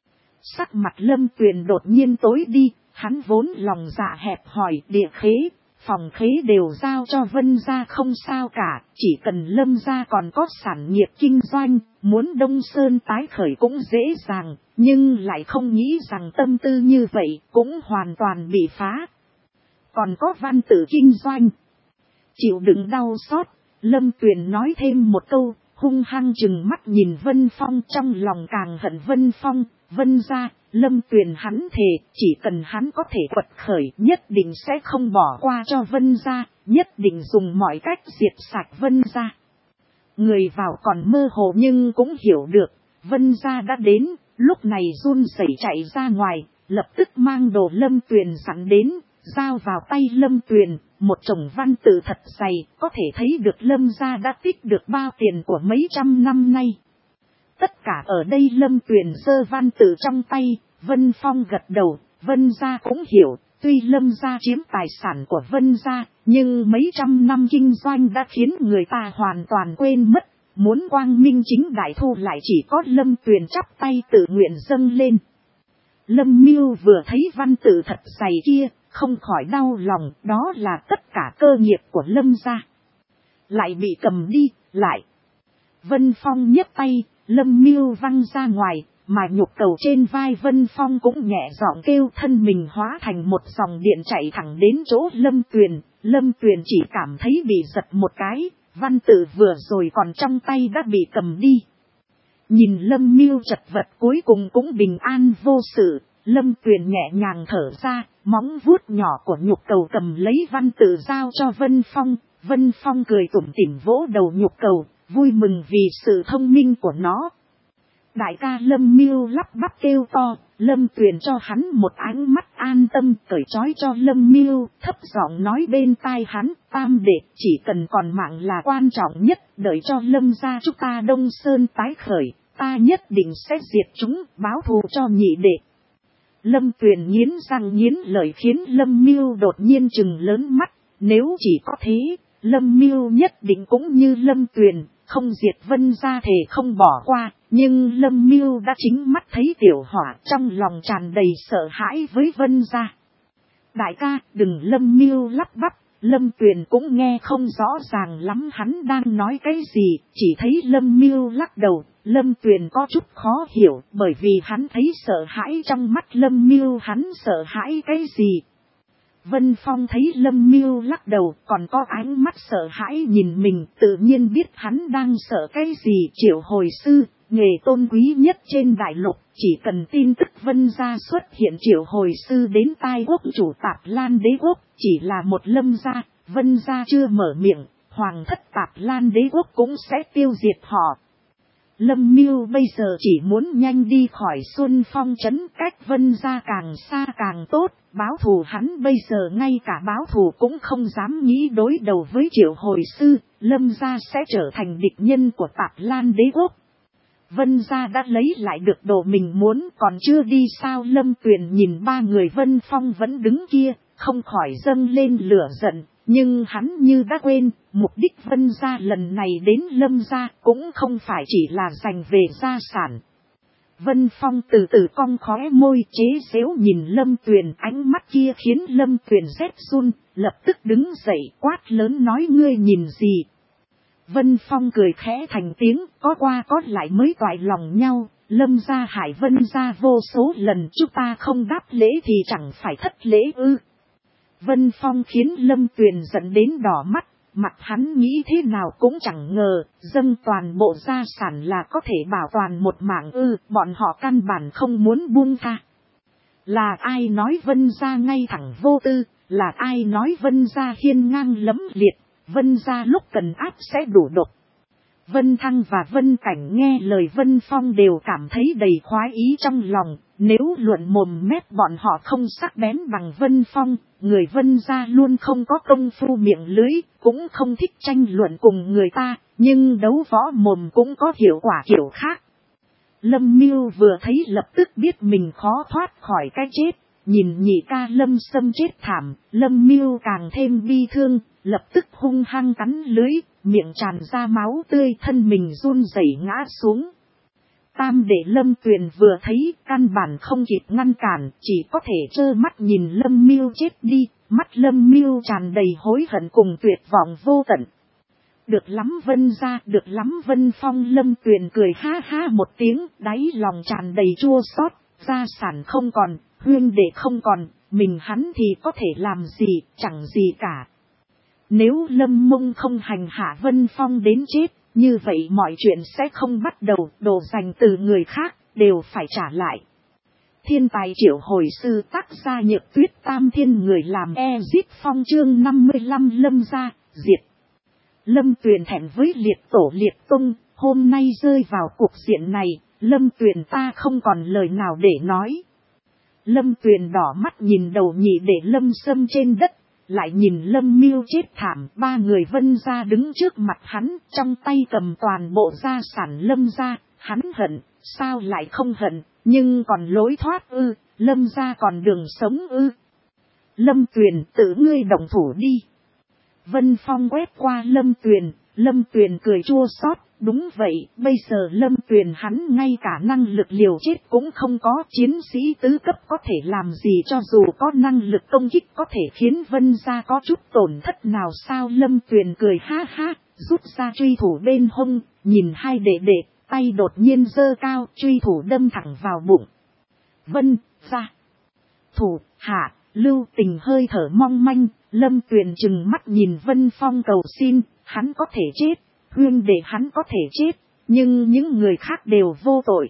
Sắc mặt Lâm Tuyền đột nhiên tối đi, hắn vốn lòng dạ hẹp hòi địa khế, phòng khế đều giao cho Vân gia không sao cả, chỉ cần Lâm gia còn có sản nghiệp kinh doanh, muốn Đông Sơn tái khởi cũng dễ dàng, nhưng lại không nghĩ rằng tâm tư như vậy cũng hoàn toàn bị phá. Còn có văn tự kinh doanh. Chịu đựng đau xót, Lâm Tuyền nói thêm một câu, hung hăng chừng mắt nhìn Vân Phong trong lòng càng hận Vân Phong, Vân gia. Lâm Tuyền hắn thề, chỉ cần hắn có thể quật khởi nhất định sẽ không bỏ qua cho Vân gia, nhất định dùng mọi cách diệt sạch Vân gia. Người vào còn mơ hồ nhưng cũng hiểu được, Vân gia đã đến, lúc này run rẩy chạy ra ngoài, lập tức mang đồ Lâm Tuyền sẵn đến, giao vào tay Lâm Tuyền, một chồng văn tự thật dày, có thể thấy được Lâm gia đã tích được bao tiền của mấy trăm năm nay. Tất cả ở đây Lâm Tuyền giơ văn tự trong tay, Vân Phong gật đầu, Vân gia cũng hiểu, tuy Lâm gia chiếm tài sản của Vân gia, nhưng mấy trăm năm kinh doanh đã khiến người ta hoàn toàn quên mất, muốn quang minh chính đại thu lại chỉ có Lâm Tuyền chắp tay tự nguyện dâng lên. Lâm Miêu vừa thấy văn tự thật dày kia, không khỏi đau lòng, đó là tất cả cơ nghiệp của Lâm gia. Lại bị cầm đi, lại. Vân Phong nhấc tay, Lâm Miêu văng ra ngoài, mà nhục cầu trên vai Vân Phong cũng nhẹ giọng kêu thân mình hóa thành một dòng điện chạy thẳng đến chỗ Lâm Tuyền. Lâm Tuyền chỉ cảm thấy bị giật một cái, văn tự vừa rồi còn trong tay đã bị cầm đi. Nhìn Lâm Miêu chật vật cuối cùng cũng bình an vô sự, Lâm Tuyền nhẹ nhàng thở ra, móng vuốt nhỏ của nhục cầu cầm lấy văn tự giao cho Vân Phong. Vân Phong cười tủm tỉm vỗ đầu nhục cầu, vui mừng vì sự thông minh của nó. Đại ca Lâm Miêu lắp bắp kêu to, Lâm Tuyền cho hắn một ánh mắt an tâm cởi trói cho Lâm Miêu, thấp giọng nói bên tai hắn, tam đệ chỉ cần còn mạng là quan trọng nhất, đợi cho Lâm gia chúng ta Đông Sơn tái khởi, ta nhất định sẽ diệt chúng, báo thù cho nhị đệ. Lâm Tuyền nghiến răng nghiến lợi khiến Lâm Miêu đột nhiên trừng lớn mắt, nếu chỉ có thế, Lâm Miêu nhất định cũng như Lâm Tuyền, không diệt Vân gia thể không bỏ qua, nhưng Lâm Miêu đã chính mắt thấy tiểu hỏa trong lòng tràn đầy sợ hãi với Vân gia. Đại ca, đừng Lâm Miêu lắp bắp, Lâm Tuyền cũng nghe không rõ ràng lắm hắn đang nói cái gì, chỉ thấy Lâm Miêu lắc đầu, Lâm Tuyền có chút khó hiểu bởi vì hắn thấy sợ hãi trong mắt Lâm Miêu, hắn sợ hãi cái gì. Vân Phong thấy Lâm Miêu lắc đầu còn có ánh mắt sợ hãi nhìn mình, tự nhiên biết hắn đang sợ cái gì. Triệu hồi sư, nghề tôn quý nhất trên đại lục, chỉ cần tin tức Vân gia xuất hiện triệu hồi sư đến tai quốc chủ Tạp Lan đế quốc, chỉ là một Lâm gia, Vân gia chưa mở miệng, hoàng thất Tạp Lan đế quốc cũng sẽ tiêu diệt họ. Lâm Miêu bây giờ chỉ muốn nhanh đi khỏi Xuân Phong trấn, cách Vân gia càng xa càng tốt, báo thù hắn bây giờ ngay cả báo thù cũng không dám nghĩ đối đầu với triệu hồi sư, Lâm gia sẽ trở thành địch nhân của Tạp Lan đế quốc. Vân gia đã lấy lại được đồ mình muốn còn chưa đi sao? Lâm Tuyền nhìn ba người Vân Phong vẫn đứng kia, không khỏi dâng lên lửa giận. Nhưng hắn như đã quên, mục đích Vân gia lần này đến Lâm gia cũng không phải chỉ là giành về gia sản. Vân Phong từ từ cong khóe môi chế giễu nhìn Lâm Tuyền, ánh mắt kia khiến Lâm Tuyền rét run, lập tức đứng dậy quát lớn nói ngươi nhìn gì. Vân Phong cười khẽ thành tiếng, có qua có lại mới toại lòng nhau, Lâm gia hại Vân gia vô số lần, chúng ta không đáp lễ thì chẳng phải thất lễ ư. Vân Phong khiến Lâm Tuyền giận đến đỏ mắt, mặt hắn nghĩ thế nào cũng chẳng ngờ, dâng toàn bộ gia sản là có thể bảo toàn một mạng ư, bọn họ căn bản không muốn buông tha. Là ai nói Vân gia ngay thẳng vô tư, là ai nói Vân gia hiên ngang lẫm liệt, Vân gia lúc cần áp sẽ đủ độc. Vân Thăng và Vân Cảnh nghe lời Vân Phong đều cảm thấy đầy khoái ý trong lòng, nếu luận mồm mép bọn họ không sắc bén bằng Vân Phong, người Vân gia luôn không có công phu miệng lưỡi, cũng không thích tranh luận cùng người ta, nhưng đấu võ mồm cũng có hiệu quả kiểu khác. Lâm Miêu vừa thấy lập tức biết mình khó thoát khỏi cái chết, nhìn nhị ca Lâm Sâm chết thảm, Lâm Miêu càng thêm bi thương, lập tức hung hăng cắn lưỡi, miệng tràn ra máu tươi, thân mình run rẩy ngã xuống. Tam đệ Lâm Tuyền vừa thấy căn bản không kịp ngăn cản, chỉ có thể trơ mắt nhìn Lâm Miêu chết đi, mắt Lâm Miêu tràn đầy hối hận cùng tuyệt vọng vô tận. Được lắm Vân gia, được lắm Vân Phong. Lâm Tuyền cười ha ha một tiếng, đáy lòng tràn đầy chua xót. Gia sản không còn, huynh đệ không còn, mình hắn thì có thể làm gì, chẳng gì cả. Nếu Lâm Mông không hành hạ Vân Phong đến chết, như vậy mọi chuyện sẽ không bắt đầu, đồ dành từ người khác, đều phải trả lại. Thiên tài triệu hồi sư, tác gia Nhược Tuyết, Tam Thiên người làm Ezip Phong. Chương 55 Lâm gia, diệt. Lâm Tuyền thẹn với liệt tổ liệt tung, hôm nay rơi vào cuộc diện này, Lâm Tuyền ta không còn lời nào để nói. Lâm Tuyền đỏ mắt nhìn đầu nhị để Lâm Sâm trên đất, lại nhìn Lâm Miêu chết thảm. Ba người Vân gia đứng trước mặt hắn, trong tay cầm toàn bộ gia sản Lâm gia. Hắn hận, sao lại không hận, nhưng còn lối thoát ư, Lâm gia còn đường sống ư. Lâm Tuyền tự ngươi động thủ đi. Vân Phong quét qua Lâm Tuyền cười chua xót. Đúng vậy, bây giờ Lâm Tuyền hắn ngay cả năng lực liều chết cũng không có. Chiến sĩ tứ cấp có thể làm gì, cho dù có năng lực công kích có thể khiến Vân gia có chút tổn thất nào sao. Lâm Tuyền cười ha ha, rút ra truy thủ bên hông, nhìn hai đệ đệ, tay đột nhiên giơ cao, truy thủ đâm thẳng vào bụng. Vân gia thủ hạ Lưu Tình hơi thở mong manh. Lâm Tuyền trừng mắt nhìn Vân Phong cầu xin, hắn có thể chết, huynh đệ hắn có thể chết, nhưng những người khác đều vô tội.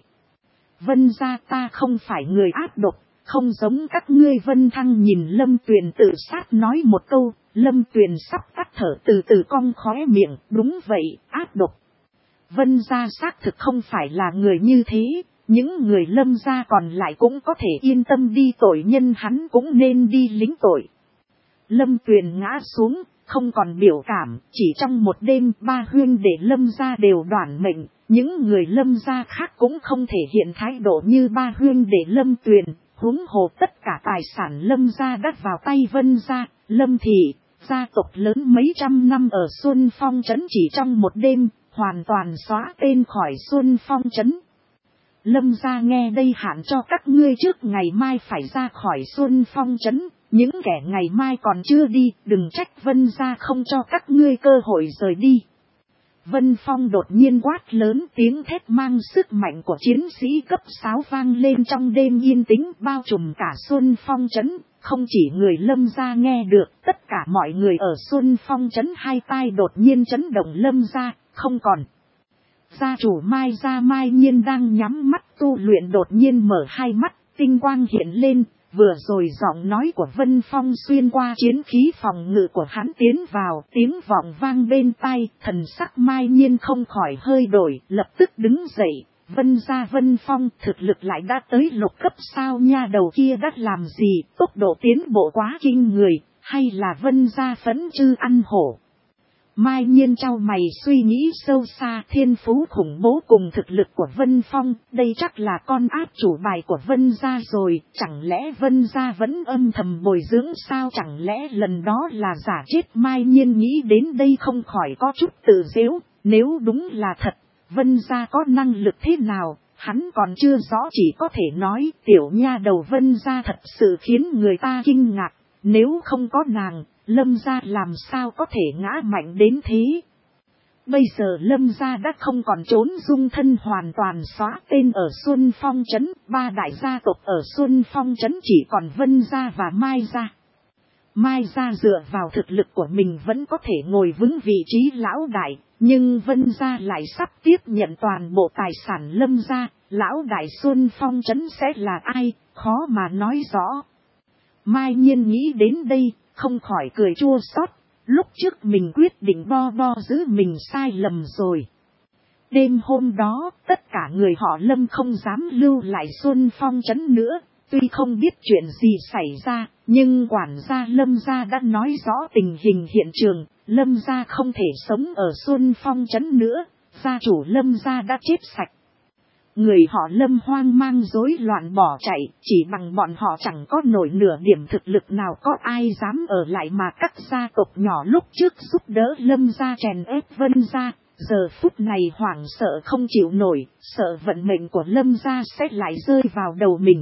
Vân gia ta không phải người ác độc, không giống các ngươi. Vân Thăng nhìn Lâm Tuyền tự sát nói một câu, Lâm Tuyền sắp tắt thở từ từ cong khóe miệng, đúng vậy, ác độc. Vân gia xác thực không phải là người như thế, những người Lâm gia còn lại cũng có thể yên tâm đi, tội nhân hắn cũng nên đi lĩnh tội. Lâm Tuyền ngã xuống, không còn biểu cảm, chỉ trong một đêm ba huynh đệ Lâm gia đều đoản mệnh, những người Lâm gia khác cũng không thể hiện thái độ như ba huynh đệ Lâm Tuyền, huống hồ tất cả tài sản Lâm gia đã vào tay Vân gia. Lâm thị, gia tộc lớn mấy trăm năm ở Xuân Phong trấn chỉ trong một đêm, hoàn toàn xóa tên khỏi Xuân Phong trấn. Lâm gia nghe đây hạn cho các ngươi trước ngày mai phải ra khỏi Xuân Phong trấn. Những kẻ ngày mai còn chưa đi, đừng trách Vân gia không cho các ngươi cơ hội rời đi. Vân Phong đột nhiên quát lớn, tiếng thét mang sức mạnh của chiến sĩ cấp 6 vang lên trong đêm yên tĩnh bao trùm cả Xuân Phong trấn. Không chỉ người Lâm gia nghe được, tất cả mọi người ở Xuân Phong trấn hai tai đột nhiên chấn động. Lâm gia không còn. Gia chủ Mai gia Mai Nhiên đang nhắm mắt tu luyện đột nhiên mở hai mắt, tinh quang hiện lên. Vừa rồi giọng nói của Vân Phong xuyên qua chiến khí phòng ngự của hắn tiến vào, tiếng vọng vang bên tai, thần sắc Mai Nhiên không khỏi hơi đổi, lập tức đứng dậy. Vân gia Vân Phong thực lực lại đã tới lục cấp sao, nha đầu kia đã làm gì, tốc độ tiến bộ quá kinh người, hay là Vân gia phấn chư ăn hổ. Mai Nhiên trao mày suy nghĩ sâu xa, thiên phú khủng bố cùng thực lực của Vân Phong, đây chắc là con át chủ bài của Vân gia rồi, chẳng lẽ Vân gia vẫn âm thầm bồi dưỡng sao, chẳng lẽ lần đó là giả chết. Mai Nhiên nghĩ đến đây không khỏi có chút tự giễu, nếu đúng là thật, Vân gia có năng lực thế nào, hắn còn chưa rõ, chỉ có thể nói tiểu nha đầu Vân gia thật sự khiến người ta kinh ngạc, nếu không có nàng, Lâm gia làm sao có thể ngã mạnh đến thế. Bây giờ Lâm gia đã không còn trốn dung thân, hoàn toàn xóa tên ở Xuân Phong trấn, ba đại gia tộc ở Xuân Phong trấn chỉ còn Vân gia và Mai gia. Mai gia dựa vào thực lực của mình vẫn có thể ngồi vững vị trí lão đại, nhưng Vân gia lại sắp tiếp nhận toàn bộ tài sản Lâm gia, lão đại Xuân Phong trấn sẽ là ai, khó mà nói rõ. Mai Nhiên nghĩ đến đây, không khỏi cười chua xót, lúc trước mình quyết định bo giữ mình sai lầm rồi. Đêm hôm đó, tất cả người họ Lâm không dám lưu lại Xuân Phong trấn nữa, tuy không biết chuyện gì xảy ra, nhưng quản gia Lâm gia đã nói rõ tình hình hiện trường, Lâm gia không thể sống ở Xuân Phong trấn nữa, gia chủ Lâm gia đã chết sạch. Người họ Lâm hoang mang rối loạn bỏ chạy, chỉ bằng bọn họ chẳng có nổi nửa điểm thực lực nào, có ai dám ở lại mà các gia tộc nhỏ lúc trước giúp đỡ Lâm gia chèn ép Vân gia. Giờ phút này hoảng sợ không chịu nổi, sợ vận mệnh của Lâm gia sẽ lại rơi vào đầu mình.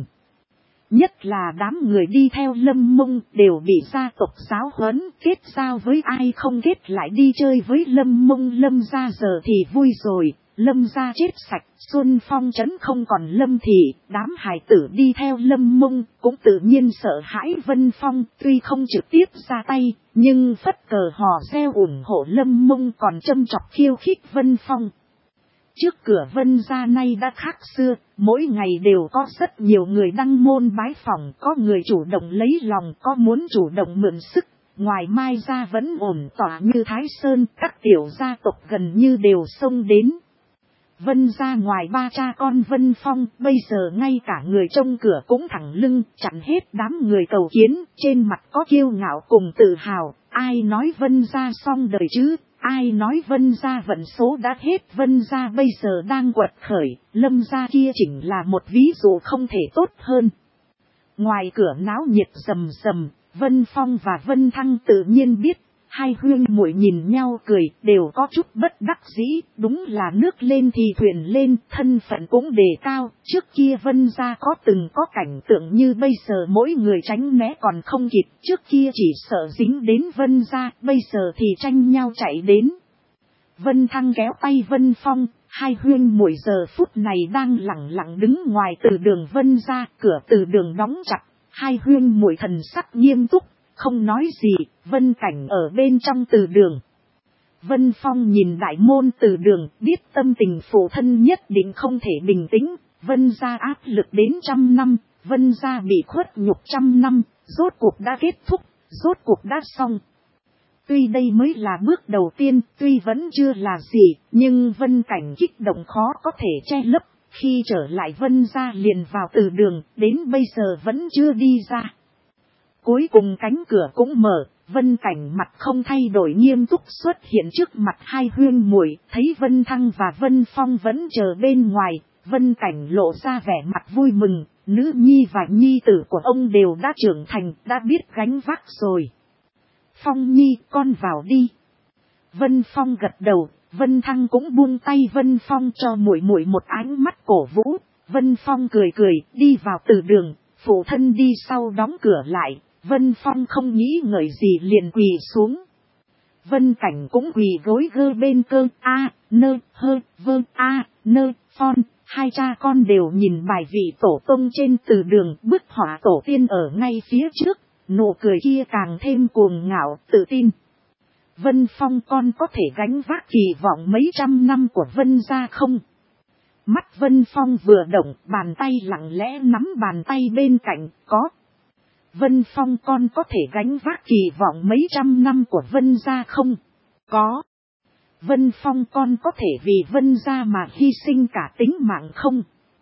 Nhất là đám người đi theo Lâm Mông đều bị gia tộc giáo huấn, kết giao với ai không kết lại đi chơi với Lâm Mông. Lâm gia giờ thì vui rồi, Lâm gia chết sạch, Xuân Phong trấn không còn Lâm thị, đám hài tử đi theo Lâm Mông cũng tự nhiên sợ hãi Vân Phong, tuy không trực tiếp ra tay, nhưng phất cờ hò reo ủng hộ Lâm Mông, còn châm chọc khiêu khích Vân Phong. Trước cửa Vân gia nay đã khác xưa, mỗi ngày đều có rất nhiều người đăng môn bái phỏng, có người chủ động lấy lòng, có muốn chủ động mượn sức. Ngoài Mai gia vẫn ổn tỏa như Thái Sơn, các tiểu gia tộc gần như đều xông đến. Vân gia ngoài ba cha con Vân Phong, bây giờ ngay cả người trông cửa cũng thẳng lưng, chặn hết đám người cầu kiến, trên mặt có kiêu ngạo cùng tự hào. Ai nói Vân gia xong đời chứ, ai nói Vân gia vận số đã hết. Vân gia bây giờ đang quật khởi, Lâm gia kia chỉnh là một ví dụ không thể tốt hơn. Ngoài cửa náo nhiệt rầm rầm, Vân Phong và Vân Thăng tự nhiên biết. Hai huynh muội nhìn nhau cười, đều có chút bất đắc dĩ, đúng là nước lên thì thuyền lên, thân phận cũng đề cao. Trước kia Vân gia có từng có cảnh tượng như bây giờ mỗi người tránh né còn không kịp, trước kia chỉ sợ dính đến Vân gia, bây giờ thì tranh nhau chạy đến. Vân Thăng kéo tay Vân Phong, hai huynh muội giờ phút này đang lặng lặng đứng ngoài từ đường Vân gia, cửa từ đường đóng chặt, hai huynh muội thần sắc nghiêm túc. Không nói gì, Vân Cảnh ở bên trong từ đường. Vân Phong nhìn đại môn từ đường, biết tâm tình phụ thân nhất định không thể bình tĩnh. Vân gia áp lực đến 100 năm, Vân gia bị khuất nhục 100 năm, rốt cuộc đã kết thúc, rốt cuộc đã xong. Tuy đây mới là bước đầu tiên, tuy vẫn chưa là gì, nhưng Vân Cảnh kích động khó có thể che lấp. Khi trở lại Vân gia liền vào từ đường, đến bây giờ vẫn chưa đi ra. Cuối cùng cánh cửa cũng mở, Vân Cảnh mặt không thay đổi nghiêm túc xuất hiện trước mặt hai huynh muội, thấy Vân Thăng và Vân Phong vẫn chờ bên ngoài, Vân Cảnh lộ ra vẻ mặt vui mừng, nữ nhi và nhi tử của ông đều đã trưởng thành, đã biết gánh vác rồi. Phong nhi, con vào đi. Vân Phong gật đầu, Vân Thăng cũng buông tay Vân Phong cho muội muội một ánh mắt cổ vũ, Vân Phong cười cười, đi vào từ đường, phụ thân đi sau đóng cửa lại. Vân Phong không nghĩ ngợi gì liền quỳ xuống. Vân Cảnh cũng quỳ gối gơ bên cơ, a, nơ, hơ, vơ, a, nơ, phon. Hai cha con đều nhìn bài vị tổ tông trên từ đường, bức họa tổ tiên ở ngay phía trước, nụ cười kia càng thêm cuồng ngạo, tự tin. Vân Phong, con có thể gánh vác kỳ vọng mấy trăm năm của Vân gia không? Mắt Vân Phong vừa động, bàn tay lặng lẽ nắm bàn tay bên cạnh, có. Vân Phong, con có thể gánh vác kỳ vọng mấy trăm năm của Vân gia không? Có. Vân Phong, con có thể vì Vân gia mà hy sinh cả tính mạng không?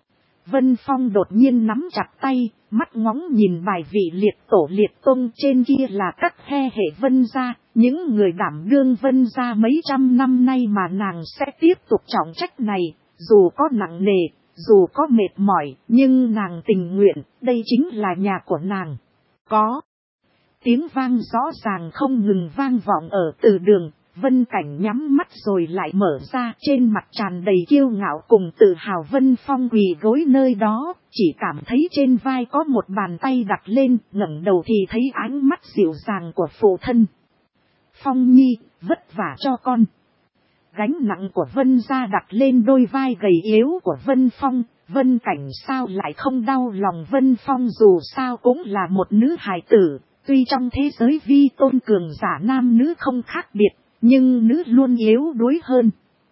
Vân Phong đột nhiên nắm chặt tay, mắt ngóng nhìn bài vị liệt tổ liệt tông trên kia là các he hệ Vân gia, những người đảm đương Vân gia mấy trăm năm nay mà nàng sẽ tiếp tục trọng trách này, dù có nặng nề, dù có mệt mỏi, nhưng nàng tình nguyện, đây chính là nhà của nàng. Có. Tiếng vang rõ ràng không ngừng vang vọng ở từ đường, Vân Cảnh nhắm mắt rồi lại mở ra, trên mặt tràn đầy kiêu ngạo cùng tự hào. Vân Phong quỳ gối nơi đó, chỉ cảm thấy trên vai có một bàn tay đặt lên, ngẩng đầu thì thấy ánh mắt dịu dàng của phụ thân. Phong nhi, vất vả cho con. Gánh nặng của Vân gia đặt lên đôi vai gầy yếu của Vân Phong, Vân Cảnh sao lại không đau lòng. Vân Phong dù sao cũng là một nữ hài tử, tuy trong thế giới vi tôn cường giả nam nữ không khác biệt, nhưng nữ luôn yếu đuối hơn.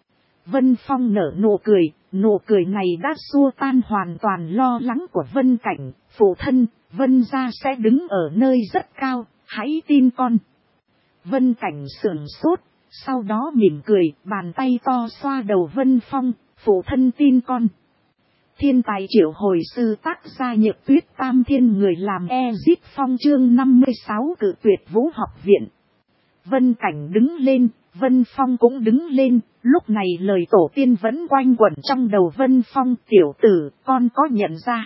Vân Phong nở nụ cười này đã xua tan hoàn toàn lo lắng của Vân Cảnh. Phụ thân, Vân gia sẽ đứng ở nơi rất cao, hãy tin con. Vân Cảnh sửng sốt, sau đó mỉm cười, bàn tay to xoa đầu Vân Phong, phụ thân tin con. Thiên tài triệu hồi sư tác gia Nhược Tuyết Tam Thiên người làm Ezip Phong chương 56 cự tuyệt Vũ học viện. Vân Cảnh đứng lên, Vân Phong cũng đứng lên, Lúc này lời tổ tiên vẫn quanh quẩn trong đầu Vân Phong, tiểu tử, con có nhận ra.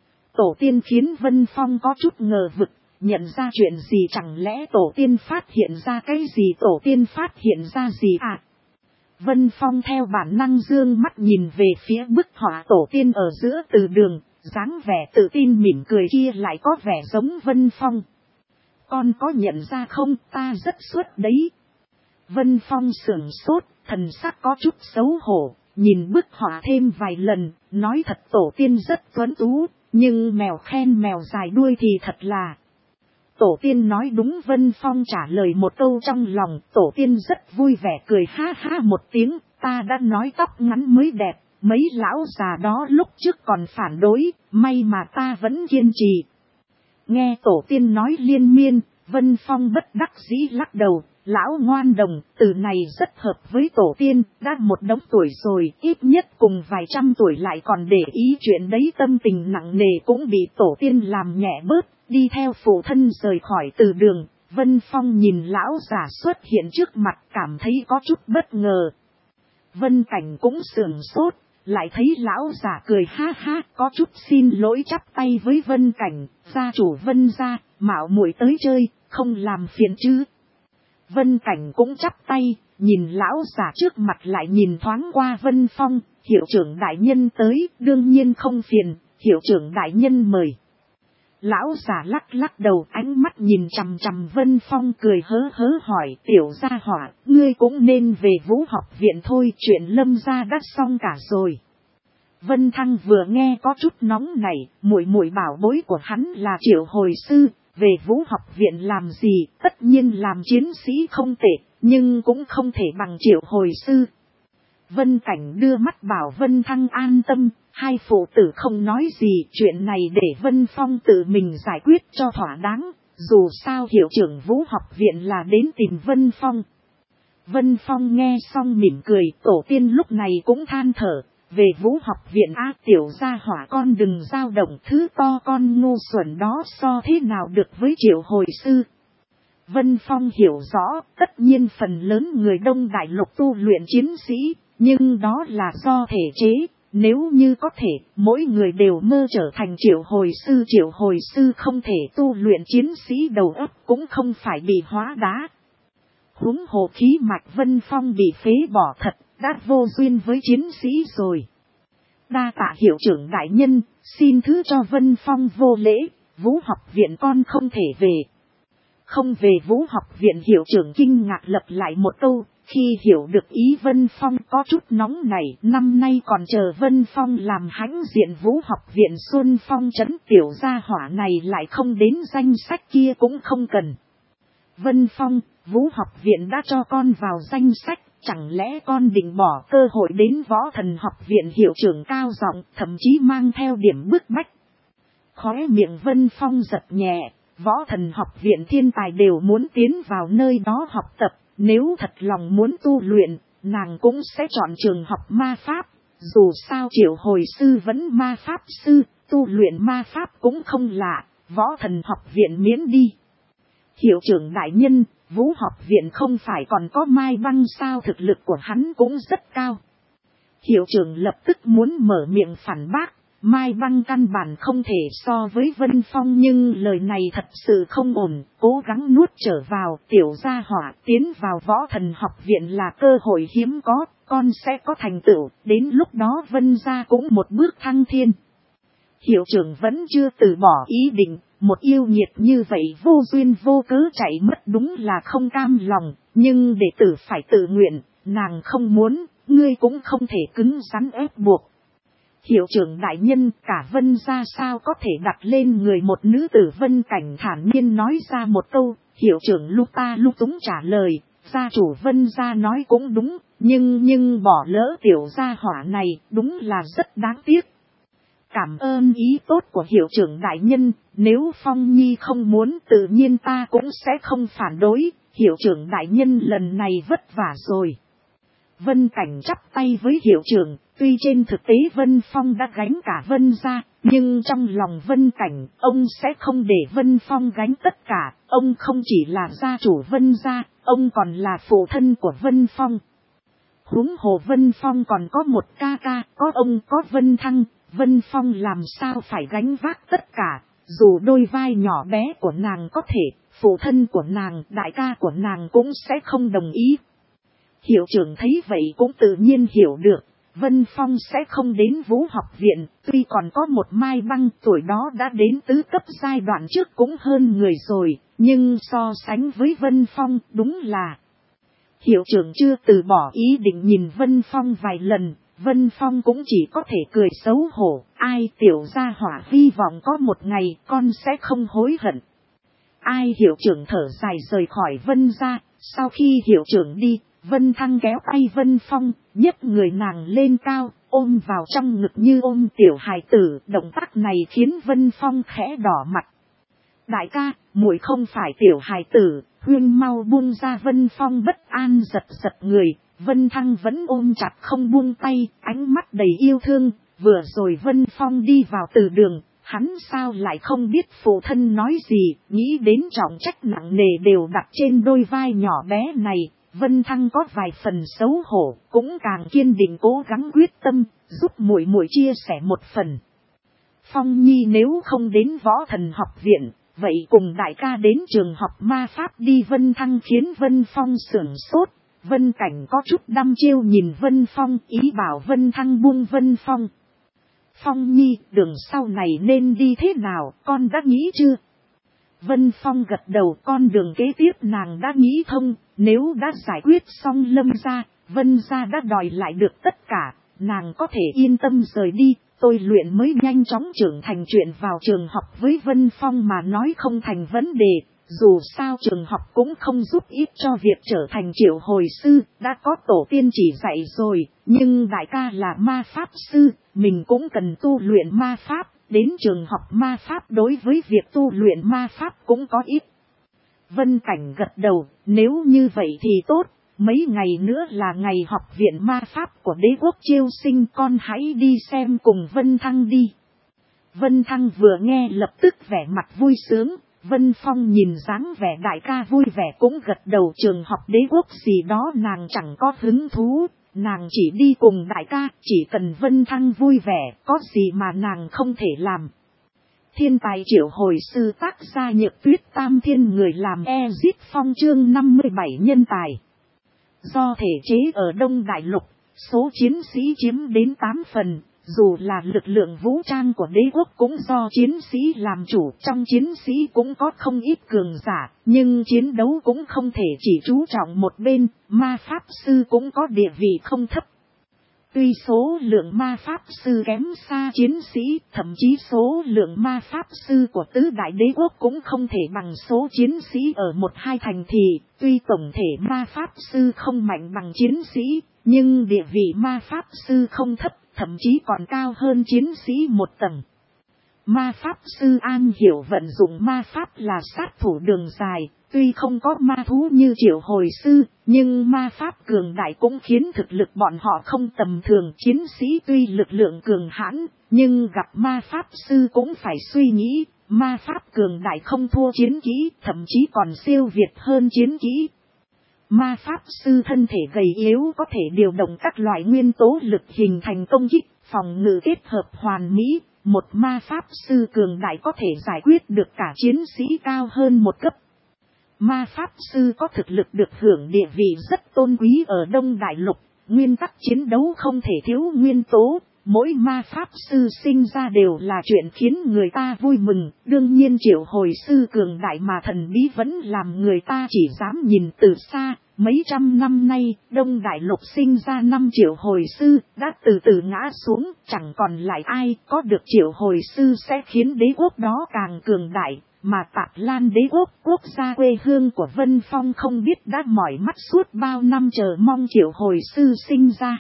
Tổ tiên khiến Vân Phong có chút ngờ vực, nhận ra chuyện gì, chẳng lẽ tổ tiên phát hiện ra cái gì, tổ tiên phát hiện ra gì à? Vân Phong theo bản năng dương mắt nhìn về phía bức họa tổ tiên ở giữa từ đường, dáng vẻ tự tin mỉm cười kia lại có vẻ giống Vân Phong. Con có nhận ra không, ta rất xuất đấy. Vân Phong sửng sốt, thần sắc có chút xấu hổ, nhìn bức họa thêm vài lần, nói thật tổ tiên rất tuấn tú, nhưng mèo khen mèo dài đuôi thì thật là. Tổ tiên nói đúng, Vân Phong trả lời một câu trong lòng, tổ tiên rất vui vẻ cười ha ha một tiếng, ta đã nói tóc ngắn mới đẹp, mấy lão già đó lúc trước còn phản đối, may mà ta vẫn kiên trì. Nghe tổ tiên nói liên miên, Vân Phong bất đắc dĩ lắc đầu, lão ngoan đồng, từ này rất hợp với tổ tiên, đã một đống tuổi rồi, ít nhất cùng vài trăm tuổi lại còn để ý chuyện đấy, tâm tình nặng nề cũng bị tổ tiên làm nhẹ bớt, đi theo phụ thân rời khỏi từ đường. Vân Phong nhìn lão già xuất hiện trước mặt cảm thấy có chút bất ngờ. Vân Cảnh cũng sửng sốt, lại thấy lão già cười ha ha, có chút xin lỗi chắp tay với Vân Cảnh, gia chủ Vân gia, mạo muội tới chơi, không làm phiền chứ. Vân Cảnh cũng chắp tay, nhìn lão già trước mặt lại nhìn thoáng qua Vân Phong, hiệu trưởng đại nhân tới, đương nhiên không phiền, hiệu trưởng đại nhân mời. Lão già lắc lắc đầu, ánh mắt nhìn chằm chằm Vân Phong cười hớ hớ hỏi, tiểu gia hỏa, ngươi cũng nên về Vũ học viện thôi, chuyện Lâm gia đã xong cả rồi. Vân Thăng vừa nghe có chút nóng nảy, muội muội bảo bối của hắn là Triệu hồi sư, về Vũ học viện làm gì, tất nhiên làm chiến sĩ không tệ, nhưng cũng không thể bằng Triệu hồi sư. Vân Cảnh đưa mắt bảo Vân Thăng an tâm, hai phụ tử không nói gì, chuyện này để Vân Phong tự mình giải quyết cho thỏa đáng, dù sao hiệu trưởng Vũ học viện là đến tìm Vân Phong. Vân Phong nghe xong mỉm cười, tổ tiên lúc này cũng than thở, về Vũ học viện á, tiểu gia hỏa con đừng dao động, thứ to con ngu xuẩn đó so thế nào được với Triệu hồi sư. Vân Phong hiểu rõ, tất nhiên phần lớn người Đông Đại Lục tu luyện chiến sĩ, nhưng đó là do thể chế, nếu như có thể, mỗi người đều mơ trở thành Triệu hồi sư không thể tu luyện chiến sĩ đầu óc cũng không phải bị hóa đá. Huống hồ khí mạch Vân Phong bị phế bỏ thật, đã vô duyên với chiến sĩ rồi. Đa tạ hiệu trưởng đại nhân, xin thứ cho Vân Phong vô lễ, Vũ học viện con không thể về. Không về Vũ học viện, hiệu trưởng kinh ngạc lặp lại một câu, khi hiểu được ý Vân Phong có chút nóng nảy, năm nay còn chờ Vân Phong làm hãnh diện Vũ học viện Xuân Phong trấn, tiểu gia hỏa này lại không đến danh sách kia cũng không cần. Vân Phong, Vũ học viện đã cho con vào danh sách, chẳng lẽ con định bỏ cơ hội đến Võ Thần học viện, hiệu trưởng cao giọng, thậm chí mang theo điểm bức bách. Khóe miệng Vân Phong giật nhẹ, Võ Thần học viện thiên tài đều muốn tiến vào nơi đó học tập, nếu thật lòng muốn tu luyện, nàng cũng sẽ chọn trường học ma pháp, dù sao Triệu hồi sư vẫn ma pháp sư, tu luyện ma pháp cũng không lạ, Võ Thần học viện miễn đi. Hiệu trưởng đại nhân, Vũ học viện không phải còn có Mai Băng sao, thực lực của hắn cũng rất cao. Hiệu trưởng lập tức muốn mở miệng phản bác, Mai Băng căn bản không thể so với Vân Phong, nhưng lời này thật sự không ổn, cố gắng nuốt trở vào, tiểu gia hỏa tiến vào Võ Thần học viện là cơ hội hiếm có, con sẽ có thành tựu, đến lúc đó Vân gia cũng một bước thăng thiên. Hiệu trưởng vẫn chưa từ bỏ ý định, một yêu nghiệt như vậy vô duyên vô cớ chạy mất đúng là không cam lòng, nhưng đệ tử phải tự nguyện, nàng không muốn, ngươi cũng không thể cứng rắn ép buộc. Hiệu trưởng đại nhân, cả Vân gia sao có thể đặt lên người một nữ tử, Vân Cảnh thản nhiên nói ra một câu, hiệu trưởng lúc ta lúc túng trả lời, gia chủ Vân gia nói cũng đúng, nhưng bỏ lỡ tiểu gia hỏa này, đúng là rất đáng tiếc. Cảm ơn ý tốt của hiệu trưởng đại nhân, nếu Phong Nhi không muốn tự nhiên ta cũng sẽ không phản đối, hiệu trưởng đại nhân lần này vất vả rồi. Vân Cảnh chắp tay với hiệu trưởng, tuy trên thực tế Vân Phong đã gánh cả Vân gia, nhưng trong lòng Vân Cảnh, ông sẽ không để Vân Phong gánh tất cả, ông không chỉ là gia chủ Vân gia, ông còn là phụ thân của Vân Phong. Huống hồ Vân Phong còn có một ca ca, có ông có Vân Thăng, Vân Phong làm sao phải gánh vác tất cả, dù đôi vai nhỏ bé của nàng có thể, phụ thân của nàng, đại ca của nàng cũng sẽ không đồng ý. Hiệu trưởng thấy vậy cũng tự nhiên hiểu được, Vân Phong sẽ không đến Vũ học viện, tuy còn có một Mai Băng tuổi đó đã đến tứ cấp giai đoạn trước cũng hơn người rồi, nhưng so sánh với Vân Phong đúng là... Hiệu trưởng chưa từ bỏ ý định nhìn Vân Phong vài lần, Vân Phong cũng chỉ có thể cười xấu hổ, ai tiểu gia hỏa hy vọng có một ngày con sẽ không hối hận. Ai hiệu trưởng thở dài rời khỏi Vân ra, sau khi hiệu trưởng đi, Vân Thăng kéo tay Vân Phong, nhấc người nàng lên cao, ôm vào trong ngực như ôm tiểu hài tử, động tác này khiến Vân Phong khẽ đỏ mặt. Đại ca, muội không phải tiểu hài tử, Huyên mau buông ra. Vân Phong bất an giật giật người, Vân Thăng vẫn ôm chặt không buông tay, ánh mắt đầy yêu thương. Vừa rồi Vân Phong đi vào từ đường, hắn sao lại không biết phụ thân nói gì, nghĩ đến trọng trách nặng nề đều đặt trên đôi vai nhỏ bé này. Vân Thăng có vài phần xấu hổ, cũng càng kiên định cố gắng quyết tâm, giúp muội muội chia sẻ một phần. Phong Nhi nếu không đến Võ Thần học viện, vậy cùng đại ca đến trường học ma pháp đi. Vân Thăng khiến Vân Phong sửng sốt, Vân Cảnh có chút đăm chiêu nhìn Vân Phong, ý bảo Vân Thăng buông Vân Phong. Phong Nhi, đường sau này nên đi thế nào, con đã nghĩ chưa? Vân Phong gật đầu, con đường kế tiếp nàng đã nghĩ thông, nếu đã giải quyết xong Lâm gia, Vân gia đã đòi lại được tất cả, nàng có thể yên tâm rời đi. Tôi luyện mới nhanh chóng trưởng thành, chuyện vào trường học với Vân Phong mà nói không thành vấn đề, dù sao trường học cũng không giúp ích cho việc trở thành triệu hồi sư, đã có tổ tiên chỉ dạy rồi, nhưng đại ca là ma pháp sư, mình cũng cần tu luyện ma pháp, đến trường học ma pháp đối với việc tu luyện ma pháp cũng có ích. Vân Cảnh gật đầu, nếu như vậy thì tốt. Mấy ngày nữa là ngày học viện ma pháp của đế quốc chiêu sinh, con hãy đi xem cùng Vân Thăng đi. Vân Thăng vừa nghe lập tức vẻ mặt vui sướng, Vân Phong nhìn dáng vẻ đại ca vui vẻ cũng gật đầu. Trường học đế quốc gì đó nàng chẳng có hứng thú, nàng chỉ đi cùng đại ca, chỉ cần Vân Thăng vui vẻ, có gì mà nàng không thể làm. Thiên tài triệu hồi sư tác gia Nhược Tuyết Tam Thiên người làm Ezit Phong chương 57 nhân tài. Do thể chế ở Đông Đại Lục, số chiến sĩ chiếm đến 8 phần, dù là lực lượng vũ trang của đế quốc cũng do chiến sĩ làm chủ, trong chiến sĩ cũng có không ít cường giả, nhưng chiến đấu cũng không thể chỉ chú trọng một bên, ma pháp sư cũng có địa vị không thấp. Tuy số lượng ma pháp sư kém xa chiến sĩ, thậm chí số lượng ma pháp sư của tứ đại đế quốc cũng không thể bằng số chiến sĩ ở một hai thành thị. Tuy tổng thể ma pháp sư không mạnh bằng chiến sĩ, nhưng địa vị ma pháp sư không thấp, thậm chí còn cao hơn chiến sĩ một tầng. Ma pháp sư am hiểu vận dụng ma pháp là sát thủ đường dài, tuy không có ma thú như triệu hồi sư, nhưng ma pháp cường đại cũng khiến thực lực bọn họ không tầm thường. Chiến sĩ tuy lực lượng cường hãn, nhưng gặp ma pháp sư cũng phải suy nghĩ, ma pháp cường đại không thua chiến kỹ, thậm chí còn siêu việt hơn chiến kỹ. Ma pháp sư thân thể gầy yếu có thể điều động các loại nguyên tố lực hình thành công kích, phòng ngự kết hợp hoàn mỹ. Một ma pháp sư cường đại có thể giải quyết được cả chiến sĩ cao hơn một cấp. Ma pháp sư có thực lực được hưởng địa vị rất tôn quý ở Đông Đại Lục. Nguyên tắc chiến đấu không thể thiếu nguyên tố. Mỗi ma pháp sư sinh ra đều là chuyện khiến người ta vui mừng. Đương nhiên triệu hồi sư cường đại mà thần bí vẫn làm người ta chỉ dám nhìn từ xa. Mấy trăm năm nay, Đông Đại Lục sinh ra 5 triệu hồi sư, đã từ từ ngã xuống, chẳng còn lại ai. Có được triệu hồi sư sẽ khiến đế quốc đó càng cường đại, mà Tạp Lan đế quốc, quốc gia quê hương của Vân Phong không biết đã mỏi mắt suốt bao năm chờ mong triệu hồi sư sinh ra.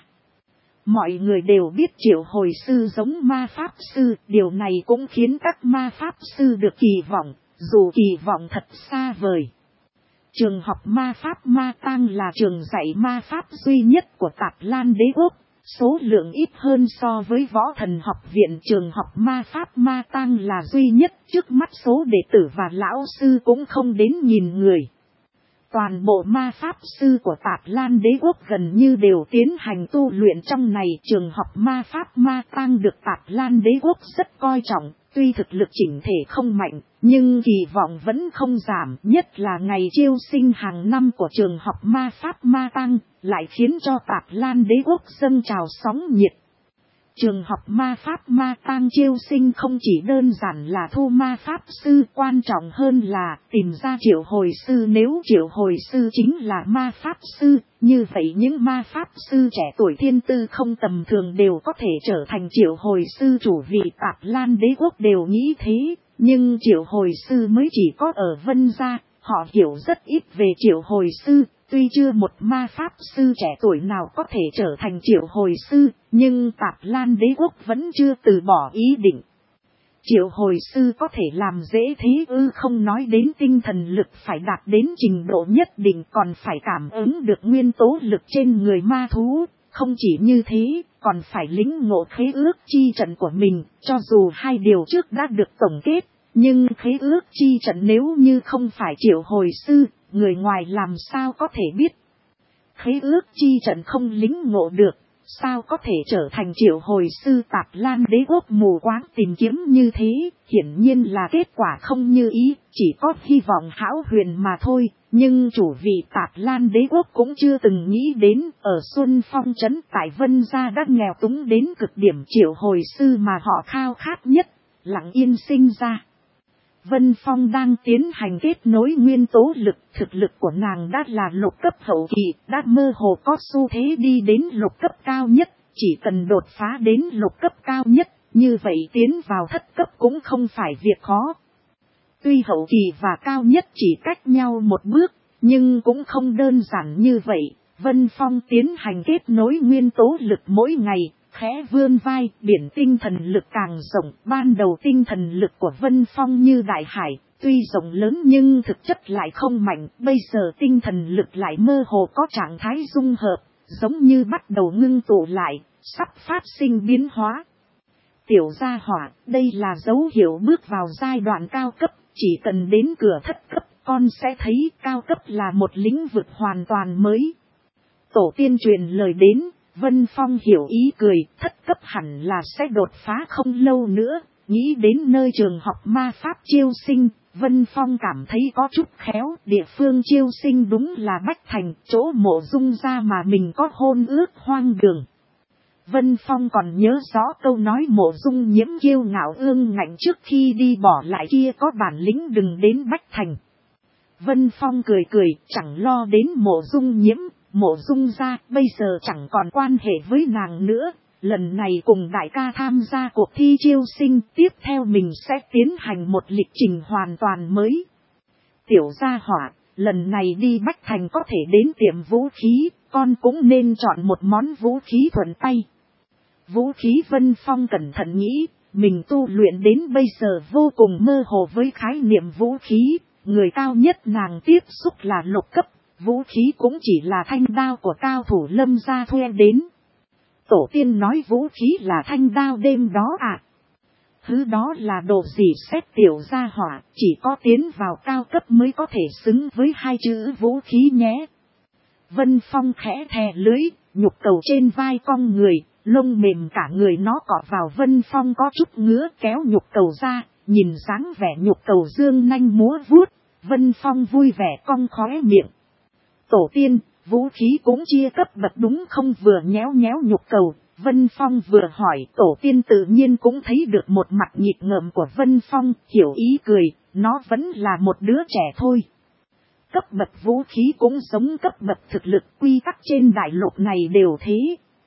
Mọi người đều biết triệu hồi sư giống ma pháp sư, điều này cũng khiến các ma pháp sư được kỳ vọng, dù kỳ vọng thật xa vời. Trường học ma pháp Ma Tang là trường dạy ma pháp duy nhất của Tạp Lan đế quốc, số lượng ít hơn so với Võ Thần học viện. Trường học ma pháp Ma Tang là duy nhất, trước mắt số đệ tử và lão sư cũng không đến 1000 người. Toàn bộ ma pháp sư của Tạp Lan Đế quốc gần như đều tiến hành tu luyện trong này. Trường học ma pháp Ma Tang được Tạp Lan Đế quốc rất coi trọng, tuy thực lực chỉnh thể không mạnh, nhưng kỳ vọng vẫn không giảm. Nhất là ngày chiêu sinh hàng năm của trường học ma pháp Ma Tang, lại khiến cho Tạp Lan Đế quốc dâng trào sóng nhiệt. Trường học ma pháp Ma Tang chiêu sinh không chỉ đơn giản là thu ma pháp sư, quan trọng hơn là tìm ra triệu hồi sư. Nếu triệu hồi sư chính là ma pháp sư, như vậy những ma pháp sư trẻ tuổi thiên tư không tầm thường đều có thể trở thành triệu hồi sư chủ. Vì Tạp Lan Đế quốc đều nghĩ thế, nhưng triệu hồi sư mới chỉ có ở Vân gia, họ hiểu rất ít về triệu hồi sư. Tuy chưa một ma pháp sư trẻ tuổi nào có thể trở thành triệu hồi sư, nhưng Tạp Lan Đế quốc vẫn chưa từ bỏ ý định. Triệu hồi sư có thể làm dễ thế ư? Không nói đến tinh thần lực phải đạt đến trình độ nhất định, còn phải cảm ứng được nguyên tố lực trên người ma thú. Không chỉ như thế, còn phải lĩnh ngộ khế ước chi trận của mình. Cho dù hai điều trước đã được tổng kết, nhưng khế ước chi trận nếu như không phải triệu hồi sư, người ngoài làm sao có thể biết. Khế ước chi trận không lĩnh ngộ được, sao có thể trở thành triệu hồi sư? Tạp Lan Đế quốc mù quáng tìm kiếm như thế, hiển nhiên là kết quả không như ý, chỉ có hy vọng hão huyền mà thôi. Nhưng chủ vị Tạp Lan Đế quốc cũng chưa từng nghĩ đến, ở Xuân Phong trấn tại Vân gia đã nghèo túng đến cực điểm, triệu hồi sư mà họ khao khát nhất lặng yên sinh ra. Vân Phong đang tiến hành kết nối nguyên tố lực, thực lực của nàng đã là lục cấp hậu kỳ, đã mơ hồ có xu thế đi đến lục cấp cao nhất, chỉ cần đột phá đến lục cấp cao nhất, như vậy tiến vào thất cấp cũng không phải việc khó. Tuy hậu kỳ và cao nhất chỉ cách nhau một bước, nhưng cũng không đơn giản như vậy. Vân Phong tiến hành kết nối nguyên tố lực mỗi ngày, khẽ vươn vai, biển tinh thần lực càng rộng. Ban đầu tinh thần lực của Vân Phong như đại hải, tuy rộng lớn nhưng thực chất lại không mạnh. Bây giờ tinh thần lực lại mơ hồ có trạng thái dung hợp, giống như bắt đầu ngưng tụ lại, sắp phát sinh biến hóa. Tiểu gia hỏa, đây là dấu hiệu bước vào giai đoạn cao cấp, chỉ cần đến cửa thất cấp, con sẽ thấy cao cấp là một lĩnh vực hoàn toàn mới. Tổ tiên truyền lời đến, Vân Phong hiểu ý cười, thất cấp hẳn là sẽ đột phá không lâu nữa. Nghĩ đến nơi trường học ma pháp chiêu sinh, Vân Phong cảm thấy có chút khéo. Địa phương chiêu sinh đúng là Bách Thành, chỗ Mộ Dung gia mà mình có hôn ước hoang đường. Vân Phong còn nhớ rõ câu nói Mộ Dung Nhiễm kiêu ngạo ương ngạnh trước khi đi bỏ lại kia có bản lĩnh đừng đến Bách Thành. Vân Phong cười cười, chẳng lo đến Mộ Dung Nhiễm. Mộ Dung gia bây giờ chẳng còn quan hệ với nàng nữa. Lần này cùng đại ca tham gia cuộc thi chiêu sinh, tiếp theo mình sẽ tiến hành một lịch trình hoàn toàn mới. Tiểu gia hỏa, lần này đi Bách Thành có thể đến tiệm vũ khí, con cũng nên chọn một món vũ khí thuận tay. Vũ khí Vân Phong cẩn thận nghĩ, mình tu luyện đến bây giờ vô cùng mơ hồ với khái niệm vũ khí, người cao nhất nàng tiếp xúc là lục cấp. Vũ khí cũng chỉ là thanh đao của cao thủ Lâm gia thuê đến. Tổ tiên nói vũ khí là thanh đao đêm đó à? Thứ đó là đồ gì? Xét tiểu gia hỏa, chỉ có tiến vào cao cấp mới có thể xứng với hai chữ vũ khí nhé. Vân Phong khẽ thè lưỡi, nhục cầu trên vai cong người, lông mềm cả người nó cọ vào Vân Phong có chút ngứa, kéo nhục cầu ra, nhìn dáng vẻ nhục cầu dương nanh múa vuốt, Vân Phong vui vẻ cong khóe miệng. Tổ tiên, vũ khí cũng chia cấp bậc đúng không? Vừa nhéo nhéo nhục cầu, Vân Phong vừa hỏi. Tổ tiên tự nhiên cũng thấy được một mặt nhịp ngợm của Vân Phong, hiểu ý cười, nó vẫn là một đứa trẻ thôi. Cấp bậc vũ khí cũng giống cấp bậc thực lực, quy tắc trên đại lục này đều thế.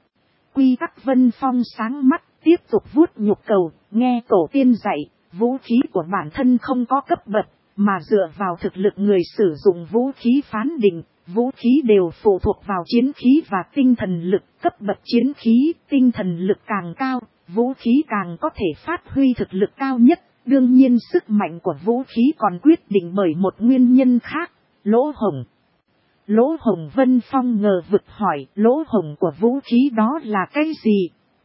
Quy tắc. Vân Phong sáng mắt, tiếp tục vuốt nhục cầu, nghe tổ tiên dạy, vũ khí của bản thân không có cấp bậc, mà dựa vào thực lực người sử dụng vũ khí phán định. Vũ khí đều phụ thuộc vào chiến khí và tinh thần lực, cấp bậc chiến khí, tinh thần lực càng cao, vũ khí càng có thể phát huy thực lực cao nhất. Đương nhiên sức mạnh của vũ khí còn quyết định bởi một nguyên nhân khác, lỗ hổng. Lỗ hổng? Vân Phong ngờ vực hỏi, lỗ hổng của vũ khí đó là cái gì?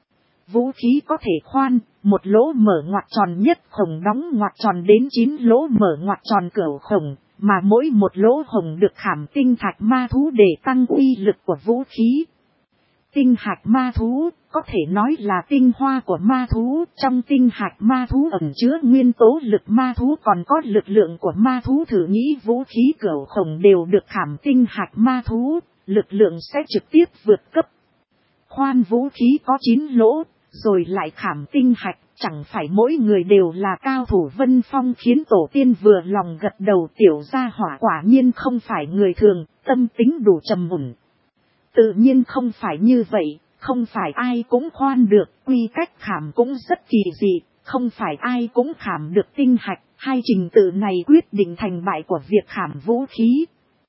Vũ khí có thể khoan, một lỗ mở ngoặc tròn nhất khổng đóng ngoặc tròn đến 9 lỗ mở ngoặc tròn cửu khổng. mà mỗi một lỗ hổng được khảm tinh thạch ma thú để tăng uy lực của vũ khí. Tinh hạch ma thú, có thể nói là tinh hoa của ma thú, trong tinh hạch ma thú ẩn chứa nguyên tố lực ma thú còn có lực lượng của ma thú. Thử nghĩ vũ khí cửu khổng đều được khảm tinh hạch ma thú, lực lượng sẽ trực tiếp vượt cấp. Khoan vũ khí có 9 lỗ, rồi lại khảm tinh hạch, chẳng phải mỗi người đều là cao thủ. Vân Phong khiến tổ tiên vừa lòng gật đầu. Tiểu gia hỏa quả nhiên không phải người thường, tâm tính đủ trầm ổn. Tự nhiên không phải như vậy, không phải ai cũng khoan được, quy cách khảm cũng rất kỳ dị, không phải ai cũng khảm được tinh hạch. Hai trình tự này quyết định thành bại của việc khảm vũ khí.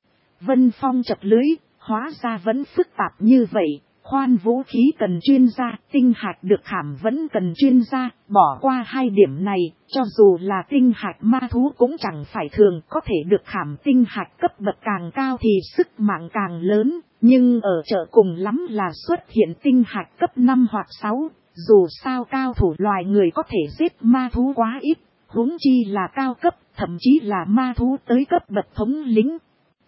Vân Phong chập lưới, hóa ra vẫn phức tạp như vậy. Khoan vũ khí cần chuyên gia, tinh hạch được khảm vẫn cần chuyên gia. Bỏ qua hai điểm này, cho dù là tinh hạch ma thú cũng chẳng phải thường. Có thể được khảm tinh hạch cấp bậc càng cao thì sức mạnh càng lớn. Nhưng ở chợ cùng lắm là xuất hiện tinh hạch cấp 5 hoặc 6. Dù sao cao thủ loài người có thể giết ma thú quá ít, huống chi là cao cấp, thậm chí là ma thú tới cấp bậc thống lĩnh.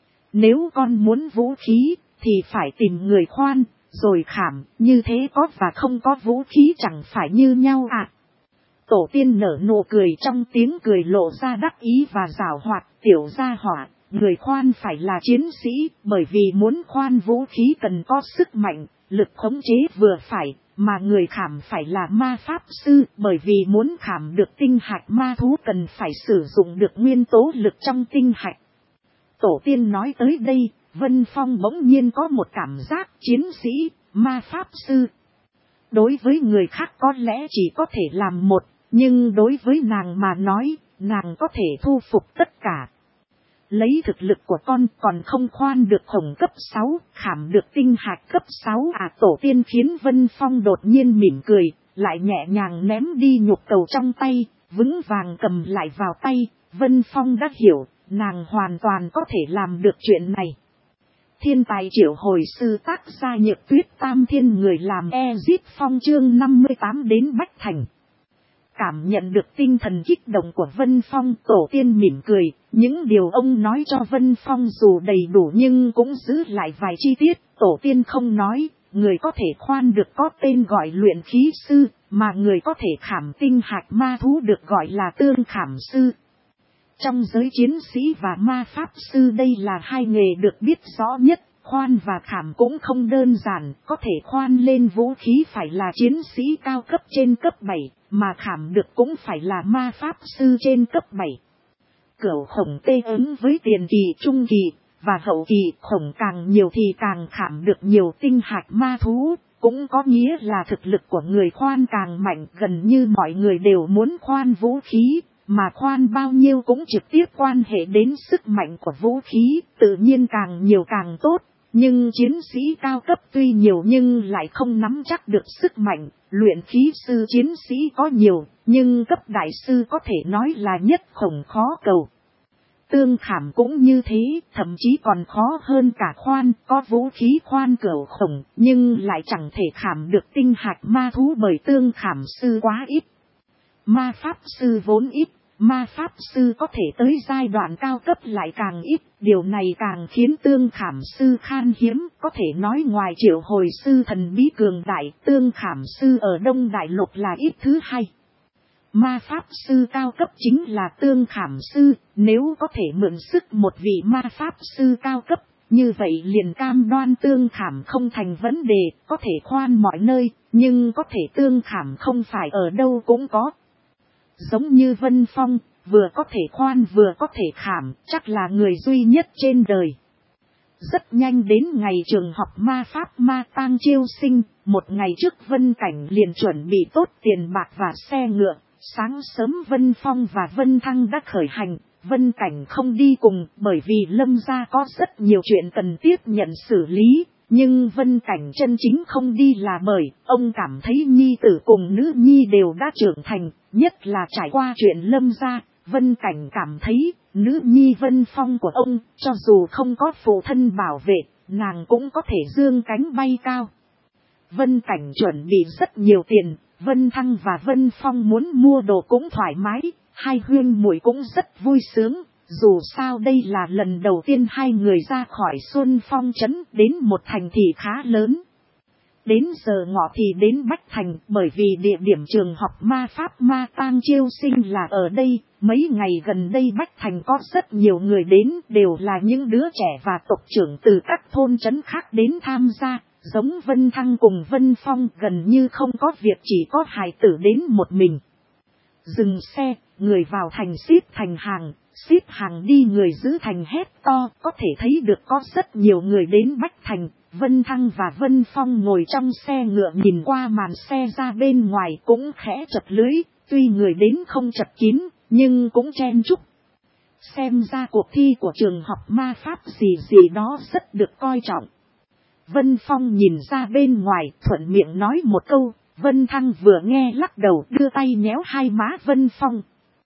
Nếu con muốn vũ khí, thì phải tìm người khoan, rồi khảm, như thế có và không có vũ khí chẳng phải như nhau à. Tổ tiên nở nụ cười, trong tiếng cười lộ ra đắc ý và giảo hoạt. Tiểu gia hỏa, người khoan phải là chiến sĩ, bởi vì muốn khoan vũ khí cần có sức mạnh, lực khống chế vừa phải, mà người khảm phải là ma pháp sư, bởi vì muốn khảm được tinh hạch ma thú cần phải sử dụng được nguyên tố lực trong tinh hạch. Tổ tiên nói tới đây, Vân Phong bỗng nhiên có một cảm giác chiến sĩ, ma pháp sư. Đối với người khác có lẽ chỉ có thể làm một, nhưng đối với nàng mà nói, nàng có thể thu phục tất cả. Lấy thực lực của con còn không khoan được khổng cấp 6, khảm được tinh hạch cấp 6 à. Tổ tiên khiến Vân Phong đột nhiên mỉm cười, lại nhẹ nhàng ném đi nhục cầu trong tay, vững vàng cầm lại vào tay. Vân Phong đã hiểu, nàng hoàn toàn có thể làm được chuyện này. Thiên tài triệu hồi sư, tác gia Nhược Tuyết, Tam Thiên người làm Ezip Phong, chương 58 đến Bách Thành. Cảm nhận được tinh thần kích động của Vân Phong, tổ tiên mỉm cười, những điều ông nói cho Vân Phong dù đầy đủ nhưng cũng giữ lại vài chi tiết. Tổ tiên không nói, người có thể khoan được có tên gọi luyện khí sư, mà người có thể khảm tinh hạch ma thú được gọi là tương khảm sư. Trong giới chiến sĩ và ma pháp sư đây là hai nghề được biết rõ nhất. Khoan và khảm cũng không đơn giản, có thể khoan lên vũ khí phải là chiến sĩ cao cấp trên cấp 7, mà khảm được cũng phải là ma pháp sư trên cấp 7. Cửu khổng tê ứng với tiền kỳ, trung kỳ và hậu kỳ, khổng càng nhiều thì càng khảm được nhiều tinh hạch ma thú, cũng có nghĩa là thực lực của người khoan càng mạnh. Gần như mọi người đều muốn khoan vũ khí, mà khoan bao nhiêu cũng trực tiếp quan hệ đến sức mạnh của vũ khí, tự nhiên càng nhiều càng tốt. Nhưng chiến sĩ cao cấp tuy nhiều nhưng lại không nắm chắc được sức mạnh. Luyện khí sư chiến sĩ có nhiều, nhưng cấp đại sư có thể nói là nhất khổng khó cầu. Tương khảm cũng như thế, thậm chí còn khó hơn cả khoan. Có vũ khí khoan cửu khổng, nhưng lại chẳng thể khảm được tinh hạch ma thú bởi tương khảm sư quá ít. Ma pháp sư vốn ít, ma pháp sư có thể tới giai đoạn cao cấp lại càng ít, điều này càng khiến tương khảm sư khan hiếm. Có thể nói ngoài triệu hồi sư thần bí cường đại, tương khảm sư ở Đông Đại Lục là ít thứ hai. Ma pháp sư cao cấp chính là tương khảm sư, nếu có thể mượn sức một vị ma pháp sư cao cấp, như vậy liền cam đoan tương khảm không thành vấn đề. Có thể khoan mọi nơi, nhưng có thể tương khảm không phải ở đâu cũng có. Giống như Vân Phong, vừa có thể khoan vừa có thể khảm, chắc là người duy nhất trên đời. Rất nhanh đến ngày trường học ma pháp ma tang chiêu sinh, một ngày trước Vân Cảnh liền chuẩn bị tốt tiền bạc và xe ngựa. Sáng sớm Vân Phong và Vân Thăng đã khởi hành. Vân Cảnh không đi cùng bởi vì Lâm gia có rất nhiều chuyện cần tiếp nhận xử lý. Nhưng Vân Cảnh chân chính không đi là bởi ông cảm thấy nhi tử cùng nữ nhi đều đã trưởng thành, nhất là trải qua chuyện Lâm gia. Vân Cảnh cảm thấy nữ nhi Vân Phong của ông, cho dù không có phụ thân bảo vệ, nàng cũng có thể dương cánh bay cao. Vân Cảnh chuẩn bị rất nhiều tiền, Vân Thăng và Vân Phong muốn mua đồ cũng thoải mái, hai huynh muội cũng rất vui sướng. Dù sao đây là lần đầu tiên hai người ra khỏi Xuân Phong trấn đến một thành thị khá lớn. Đến giờ ngọ thì đến Bách Thành, bởi vì địa điểm trường học ma pháp ma tang chiêu sinh là ở đây. Mấy ngày gần đây Bách Thành có rất nhiều người đến, đều là những đứa trẻ và tộc trưởng từ các thôn trấn khác đến tham gia. Giống Vân Thăng cùng Vân Phong gần như không có việc, chỉ có hài tử đến một mình. Dừng xe, người vào thành xếp hàng đi, người giữ thành hét to, có thể thấy được có rất nhiều người đến Bách Thành. Vân Thăng và Vân Phong ngồi trong xe ngựa nhìn qua màn xe ra bên ngoài cũng khẽ chật lưỡi, tuy người đến không chật kín, nhưng cũng chen chúc. Xem ra cuộc thi của trường học ma pháp gì đó rất được coi trọng. Vân Phong nhìn ra bên ngoài, thuận miệng nói một câu. Vân Thăng vừa nghe lắc đầu, đưa tay nhéo hai má Vân Phong.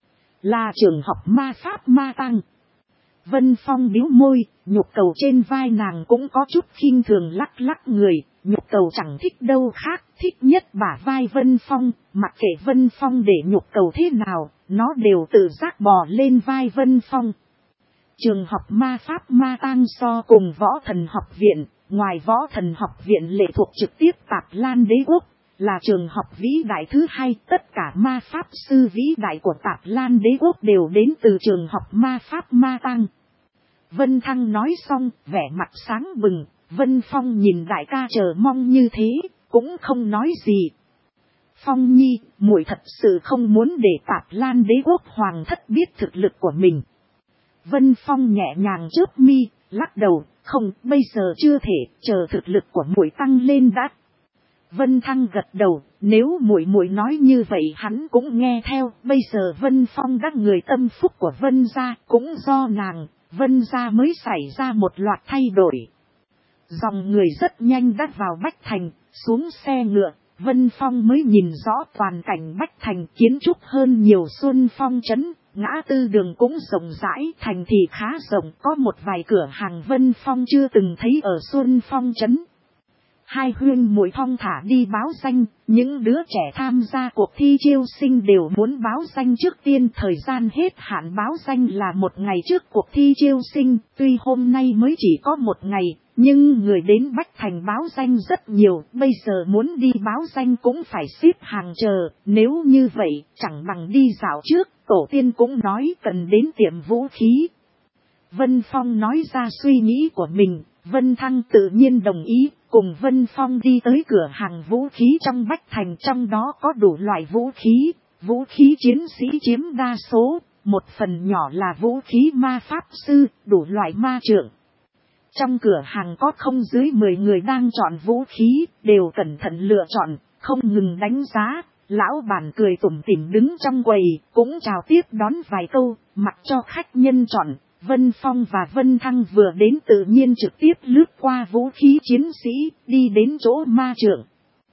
Là trường học ma pháp ma tăng. Vân Phong bĩu môi, nhục cầu trên vai nàng cũng có chút khinh thường lắc người. Nhục cầu chẳng thích đâu khác, thích nhất bả vai Vân Phong. Mặc kệ Vân Phong để nhục cầu thế nào, nó đều tự giác bò lên vai Vân Phong. Trường học ma pháp ma tăng so cùng võ thần học viện. Ngoài võ thần học viện lệ thuộc trực tiếp Tạp Lan Đế Quốc, là trường học vĩ đại thứ hai. Tất cả ma pháp sư vĩ đại của Tạp Lan Đế Quốc đều đến từ trường học ma pháp ma tăng. Vân Thăng nói xong, vẻ mặt sáng bừng. Vân Phong nhìn đại ca chờ mong như thế, cũng không nói gì. Phong nhi, muội thật sự không muốn để Tạp Lan Đế Quốc hoàng thất biết thực lực của mình. Vân Phong nhẹ nhàng chớp mi, lắc đầu. Không, bây giờ chưa thể, chờ thực lực của muội tăng lên đã. Vân Thăng gật đầu, nếu muội nói như vậy hắn cũng nghe theo. Bây giờ Vân Phong đã người tâm phúc của Vân gia, cũng do nàng, Vân gia mới xảy ra một loạt thay đổi. Dòng người rất nhanh đã vào Bách Thành, xuống xe ngựa, Vân Phong mới nhìn rõ toàn cảnh Bách Thành, kiến trúc hơn nhiều Xuân Phong trấn. Ngã tư đường cũng rộng rãi, thành thì khá rộng, có một vài cửa hàng Vân Phong chưa từng thấy ở Xuân Phong trấn. Hai huynh muội thong thả đi báo danh, những đứa trẻ tham gia cuộc thi chiêu sinh đều muốn báo danh trước tiên. Thời gian hết hạn báo danh là một ngày trước cuộc thi chiêu sinh, tuy hôm nay mới chỉ có một ngày, nhưng người đến Bách Thành báo danh rất nhiều, bây giờ muốn đi báo danh cũng phải xếp hàng chờ, nếu như vậy chẳng bằng đi dạo trước, tổ tiên cũng nói cần đến tiệm vũ khí. Vân Phong nói ra suy nghĩ của mình, Vân Thăng tự nhiên đồng ý, cùng Vân Phong đi tới cửa hàng vũ khí trong Bách Thành, trong đó có đủ loại vũ khí chiến sĩ chiếm đa số, một phần nhỏ là vũ khí ma pháp sư, đủ loại ma trượng. Trong cửa hàng có không dưới 10 người đang chọn vũ khí, đều cẩn thận lựa chọn, không ngừng đánh giá. Lão bản cười tủm tỉm đứng trong quầy, cũng chào tiếp đón vài câu, mặc cho khách nhân chọn. Vân Phong và Vân Thăng vừa đến tự nhiên trực tiếp lướt qua vũ khí chiến sĩ, đi đến chỗ ma trượng.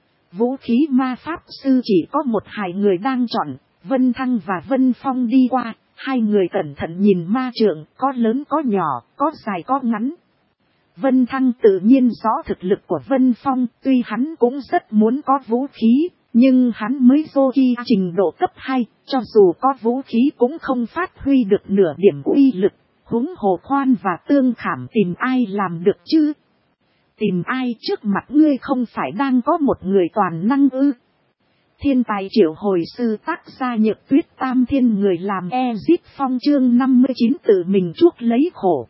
Vũ khí ma pháp sư chỉ có một hai người đang chọn, Vân Thăng và Vân Phong đi qua, hai người cẩn thận nhìn ma trượng, có lớn có nhỏ, có dài có ngắn. Vân Thăng tự nhiên rõ thực lực của Vân Phong, tuy hắn cũng rất muốn có vũ khí, nhưng hắn mới vô chi trình độ cấp 2, cho dù có vũ khí cũng không phát huy được nửa điểm uy lực. Huống hồ khoan và tương khảm tìm ai làm được chứ? Tìm ai, trước mặt ngươi không phải đang có một người toàn năng ư? Thiên tài triệu hồi sư tác gia Nhược Tuyết Tam Thiên người làm Ezip Phong chương 59 tự mình chuốc lấy khổ.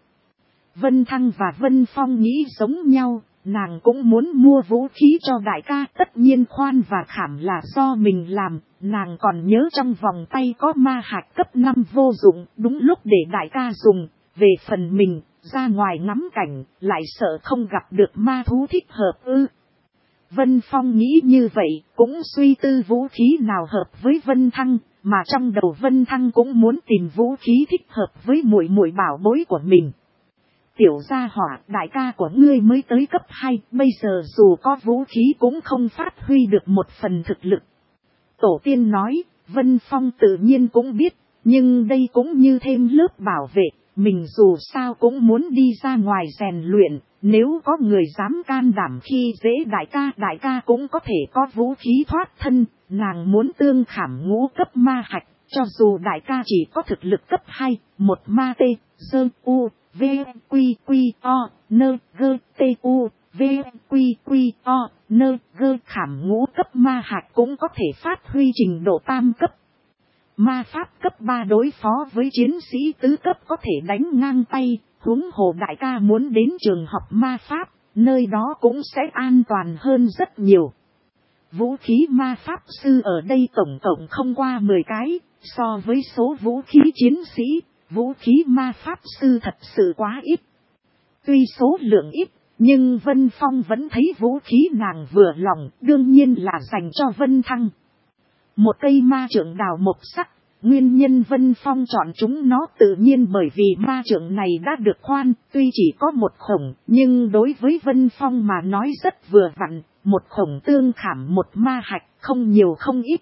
Vân Thăng và Vân Phong nghĩ giống nhau, nàng cũng muốn mua vũ khí cho đại ca, tất nhiên khoan và khảm là do mình làm, nàng còn nhớ trong vòng tay có ma hạch cấp 5 vô dụng, đúng lúc để đại ca dùng, về phần mình, ra ngoài ngắm cảnh, lại sợ không gặp được ma thú thích hợp ư. Vân Phong nghĩ như vậy, cũng suy tư vũ khí nào hợp với Vân Thăng, mà trong đầu Vân Thăng cũng muốn tìm vũ khí thích hợp với muội muội bảo bối của mình. Tiểu gia hỏa, đại ca của ngươi mới tới cấp 2, bây giờ dù có vũ khí cũng không phát huy được một phần thực lực. Tổ tiên nói, Vân Phong tự nhiên cũng biết, nhưng đây cũng như thêm lớp bảo vệ, mình dù sao cũng muốn đi ra ngoài rèn luyện, nếu có người dám can đảm khi dễ đại ca cũng có thể có vũ khí thoát thân, nàng muốn tương khảm ngũ cấp ma hạch, cho dù đại ca chỉ có thực lực cấp 2, một ma tê, dơ u, v, quy quy o, nơ, gơ, tê u, v, quy quy o, nơ, gơ khảm ngũ cấp ma hạch cũng có thể phát huy trình độ tam cấp. Ma pháp cấp 3 đối phó với chiến sĩ tứ cấp có thể đánh ngang tay, huống hồ đại ca muốn đến trường học ma pháp, nơi đó cũng sẽ an toàn hơn rất nhiều. Vũ khí ma pháp sư ở đây tổng cộng không qua 10 cái, so với số vũ khí chiến sĩ, vũ khí ma pháp sư thật sự quá ít. Tuy số lượng ít, nhưng Vân Phong vẫn thấy vũ khí nàng vừa lòng, đương nhiên là dành cho Vân Thăng. Một cây ma trượng đào mộc sắc, nguyên nhân Vân Phong chọn chúng nó tự nhiên bởi vì ma trượng này đã được khoan, tuy chỉ có một khổng, nhưng đối với Vân Phong mà nói rất vừa vặn, một khổng tương khảm một ma hạch, không nhiều không ít.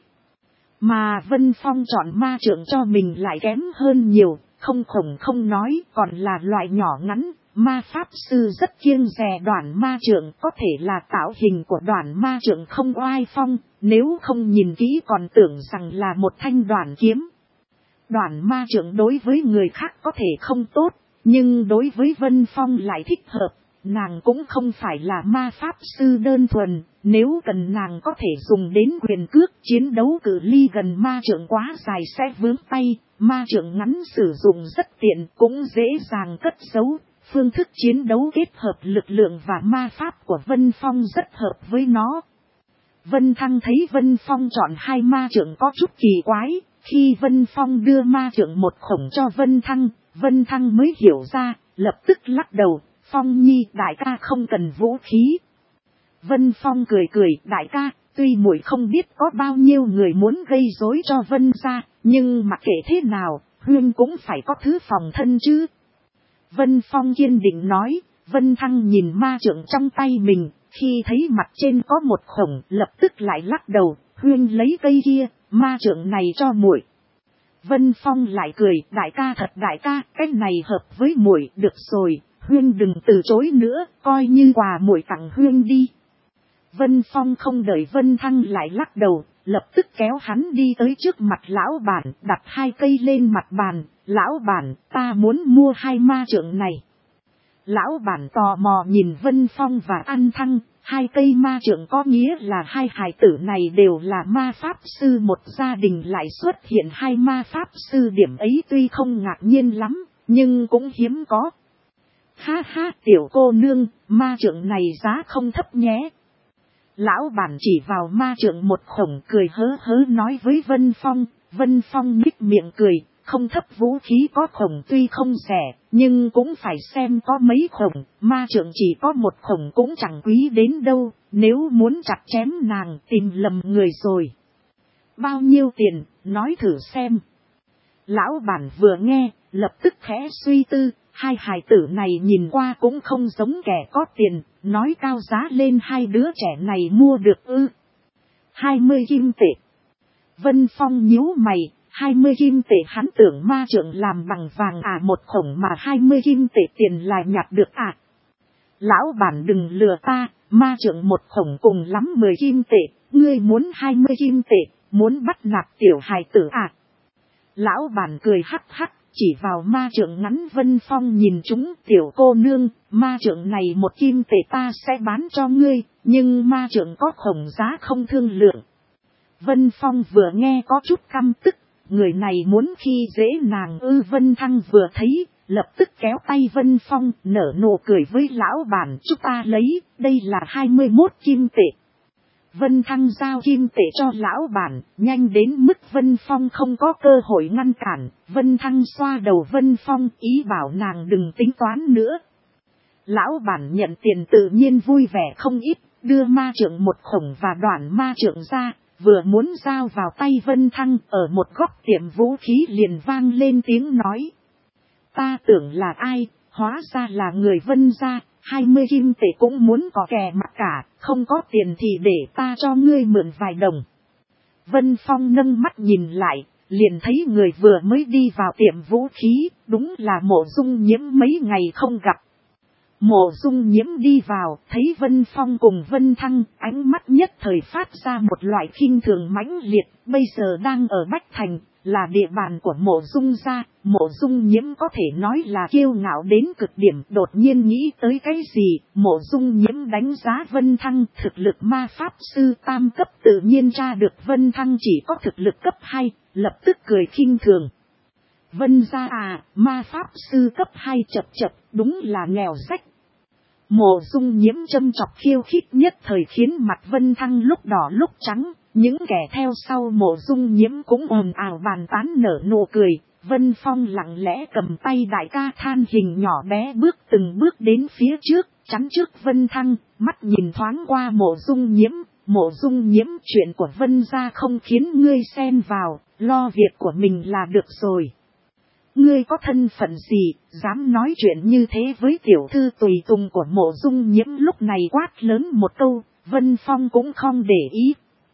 Mà Vân Phong chọn ma trượng cho mình lại kém hơn nhiều, không khổng không nói, còn là loại nhỏ ngắn. Ma pháp sư rất kiêng dè đoản ma trượng, có thể là tạo hình của đoản ma trượng không oai phong, nếu không nhìn kỹ còn tưởng rằng là một thanh đoản kiếm. Đoản ma trượng đối với người khác có thể không tốt, nhưng đối với Vân Phong lại thích hợp. Nàng cũng không phải là ma pháp sư đơn thuần, nếu cần nàng có thể dùng đến quyền cước chiến đấu cự ly gần ma trượng quá dài sẽ vướng tay, ma trượng ngắn sử dụng rất tiện cũng dễ dàng cất giấu. Phương thức chiến đấu kết hợp lực lượng và ma pháp của Vân Phong rất hợp với nó. Vân Thăng thấy Vân Phong chọn hai ma trượng có chút kỳ quái, khi Vân Phong đưa ma trượng một khổng cho Vân Thăng mới hiểu ra, lập tức lắc đầu, Phong nhi đại ca không cần vũ khí. Vân Phong cười, đại ca, tuy muội không biết có bao nhiêu người muốn gây rối cho Vân gia, nhưng mặc kệ thế nào, Huyên cũng phải có thứ phòng thân chứ. Vân Phong kiên định nói, Vân Thăng nhìn ma trượng trong tay mình, khi thấy mặt trên có một khổng lập tức lại lắc đầu, Huyên lấy cây kia, ma trượng này cho muội. Vân Phong lại cười, đại ca thật đại ca, cái này hợp với muội, được rồi, Huyên đừng từ chối nữa, coi như quà muội tặng Huyên đi. Vân Phong không đợi Vân Thăng lại lắc đầu, lập tức kéo hắn đi tới trước mặt lão bản, đặt hai cây lên mặt bàn, lão bản, ta muốn mua hai ma trượng này. Lão bản tò mò nhìn Vân Phong và An Thăng, hai cây ma trượng có nghĩa là hai hài tử này đều là ma pháp sư, một gia đình lại xuất hiện hai ma pháp sư, điểm ấy tuy không ngạc nhiên lắm, nhưng cũng hiếm có. Ha ha, tiểu cô nương, ma trượng này giá không thấp nhé. Lão bản chỉ vào ma trượng một khổng cười hớ hớ nói với Vân Phong nhếch miệng cười, không thấp, vũ khí có khổng tuy không rẻ, nhưng cũng phải xem có mấy khổng, ma trượng chỉ có một khổng cũng chẳng quý đến đâu, nếu muốn chặt chém nàng tìm lầm người rồi. Bao nhiêu tiền, nói thử xem. Lão bản vừa nghe, lập tức khẽ suy tư, hai hài tử này nhìn qua cũng không giống kẻ có tiền, nói cao giá lên hai đứa trẻ này mua được ư. 20 kim tệ. Vân Phong nhíu mày, 20 kim tệ hắn tưởng ma trượng làm bằng vàng à, một khổng mà 20 kim tệ tiền là nhặt được à. Lão bản đừng lừa ta, ma trượng một khổng cùng lắm 10 kim tệ, ngươi muốn 20 kim tệ, muốn bắt nạt tiểu hài tử à. Lão bản cười hắc hắc, chỉ vào ma trượng ngắn. Vân Phong nhìn chúng, tiểu cô nương, ma trượng này một kim tệ ta sẽ bán cho ngươi, nhưng ma trượng có khổng giá không thương lượng. Vân Phong vừa nghe có chút căm tức, người này muốn khi dễ nàng ư. Vân Thăng vừa thấy, lập tức kéo tay Vân Phong, nở nụ cười với lão bản, chúng ta lấy, đây là 21 kim tệ. Vân Thăng giao kim tệ cho lão bản, nhanh đến mức Vân Phong không có cơ hội ngăn cản. Vân Thăng xoa đầu Vân Phong, ý bảo nàng đừng tính toán nữa. Lão bản nhận tiền tự nhiên vui vẻ không ít, đưa ma trượng một khổng và đoạn ma trượng ra, vừa muốn giao vào tay Vân Thăng, ở một góc tiệm vũ khí liền vang lên tiếng nói. Ta tưởng là ai, hóa ra là người Vân gia. 20 kim tệ cũng muốn có kè mặt cả, không có tiền thì để ta cho ngươi mượn vài đồng. Vân Phong nâng mắt nhìn lại, liền thấy người vừa mới đi vào tiệm vũ khí, đúng là Mộ Dung Nhiễm mấy ngày không gặp. Mộ Dung Nhiễm đi vào, thấy Vân Phong cùng Vân Thăng, ánh mắt nhất thời phát ra một loại khinh thường mãnh liệt, bây giờ đang ở Bách Thành, là địa bàn của Mộ Dung gia. Mộ Dung Nhiễm có thể nói là kiêu ngạo đến cực điểm, đột nhiên nghĩ tới cái gì. Mộ Dung Nhiễm đánh giá Vân Thăng thực lực ma pháp sư tam cấp, tự nhiên tra được Vân Thăng chỉ có thực lực cấp 2, lập tức cười khinh thường. Vân gia à, ma pháp sư cấp 2 chập chập, đúng là nghèo rách. Mộ Dung Nhiễm châm chọc khiêu khích nhất thời khiến mặt Vân Thăng lúc đỏ lúc trắng. Những kẻ theo sau Mộ Dung Nhiễm cũng ồn ào bàn tán nở nụ cười. Vân Phong lặng lẽ cầm tay đại ca than hình nhỏ bé bước từng bước đến phía trước, chắn trước Vân Thăng, mắt nhìn thoáng qua Mộ Dung Nhiễm. Mộ Dung Nhiễm, chuyện của Vân gia không khiến ngươi xen vào, lo việc của mình là được rồi. Ngươi có thân phận gì, dám nói chuyện như thế với tiểu thư tùy tùng của Mộ Dung Nhiễm? Lúc này quát lớn một câu, Vân Phong cũng không để ý.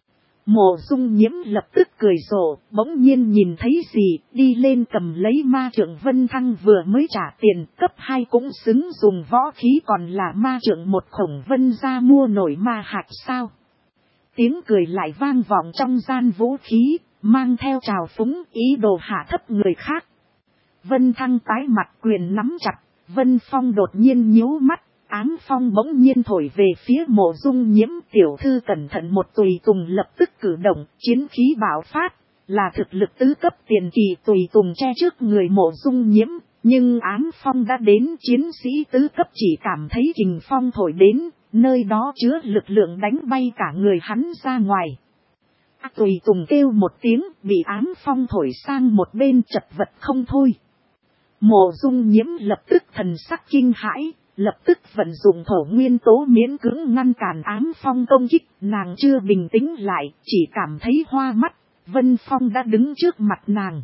Mộ Dung Nhiễm lập tức cười rộ, bỗng nhiên nhìn thấy gì, đi lên cầm lấy ma trượng Vân Thăng vừa mới trả tiền, cấp 2 cũng xứng dùng võ khí, còn là ma trượng một khổng Vân gia mua nổi ma hạt sao? Tiếng cười lại vang vọng trong gian vũ khí, mang theo trào phúng, ý đồ hạ thấp người khác. Vân Thăng tái mặt, quyền nắm chặt. Vân Phong đột nhiên nhíu mắt, ám phong bỗng nhiên thổi về phía Mộ Dung Nhiễm. Tiểu thư cẩn thận, một tùy tùng lập tức cử động, chiến khí bạo phát, là thực lực tứ cấp tiền kỳ tùy tùng che trước người Mộ Dung Nhiễm. Nhưng ám phong đã đến, chiến sĩ tứ cấp chỉ cảm thấy kình phong thổi đến, nơi đó chứa lực lượng đánh bay cả người hắn ra ngoài. Tùy tùng kêu một tiếng, bị ám phong thổi sang một bên, chật vật không thôi. Mộ Dung Nhiễm lập tức thần sắc kinh hãi, lập tức vận dụng thổ nguyên tố miễn cưỡng ngăn cản ám phong công kích. Nàng chưa bình tĩnh lại, chỉ cảm thấy hoa mắt, Vân Phong đã đứng trước mặt nàng.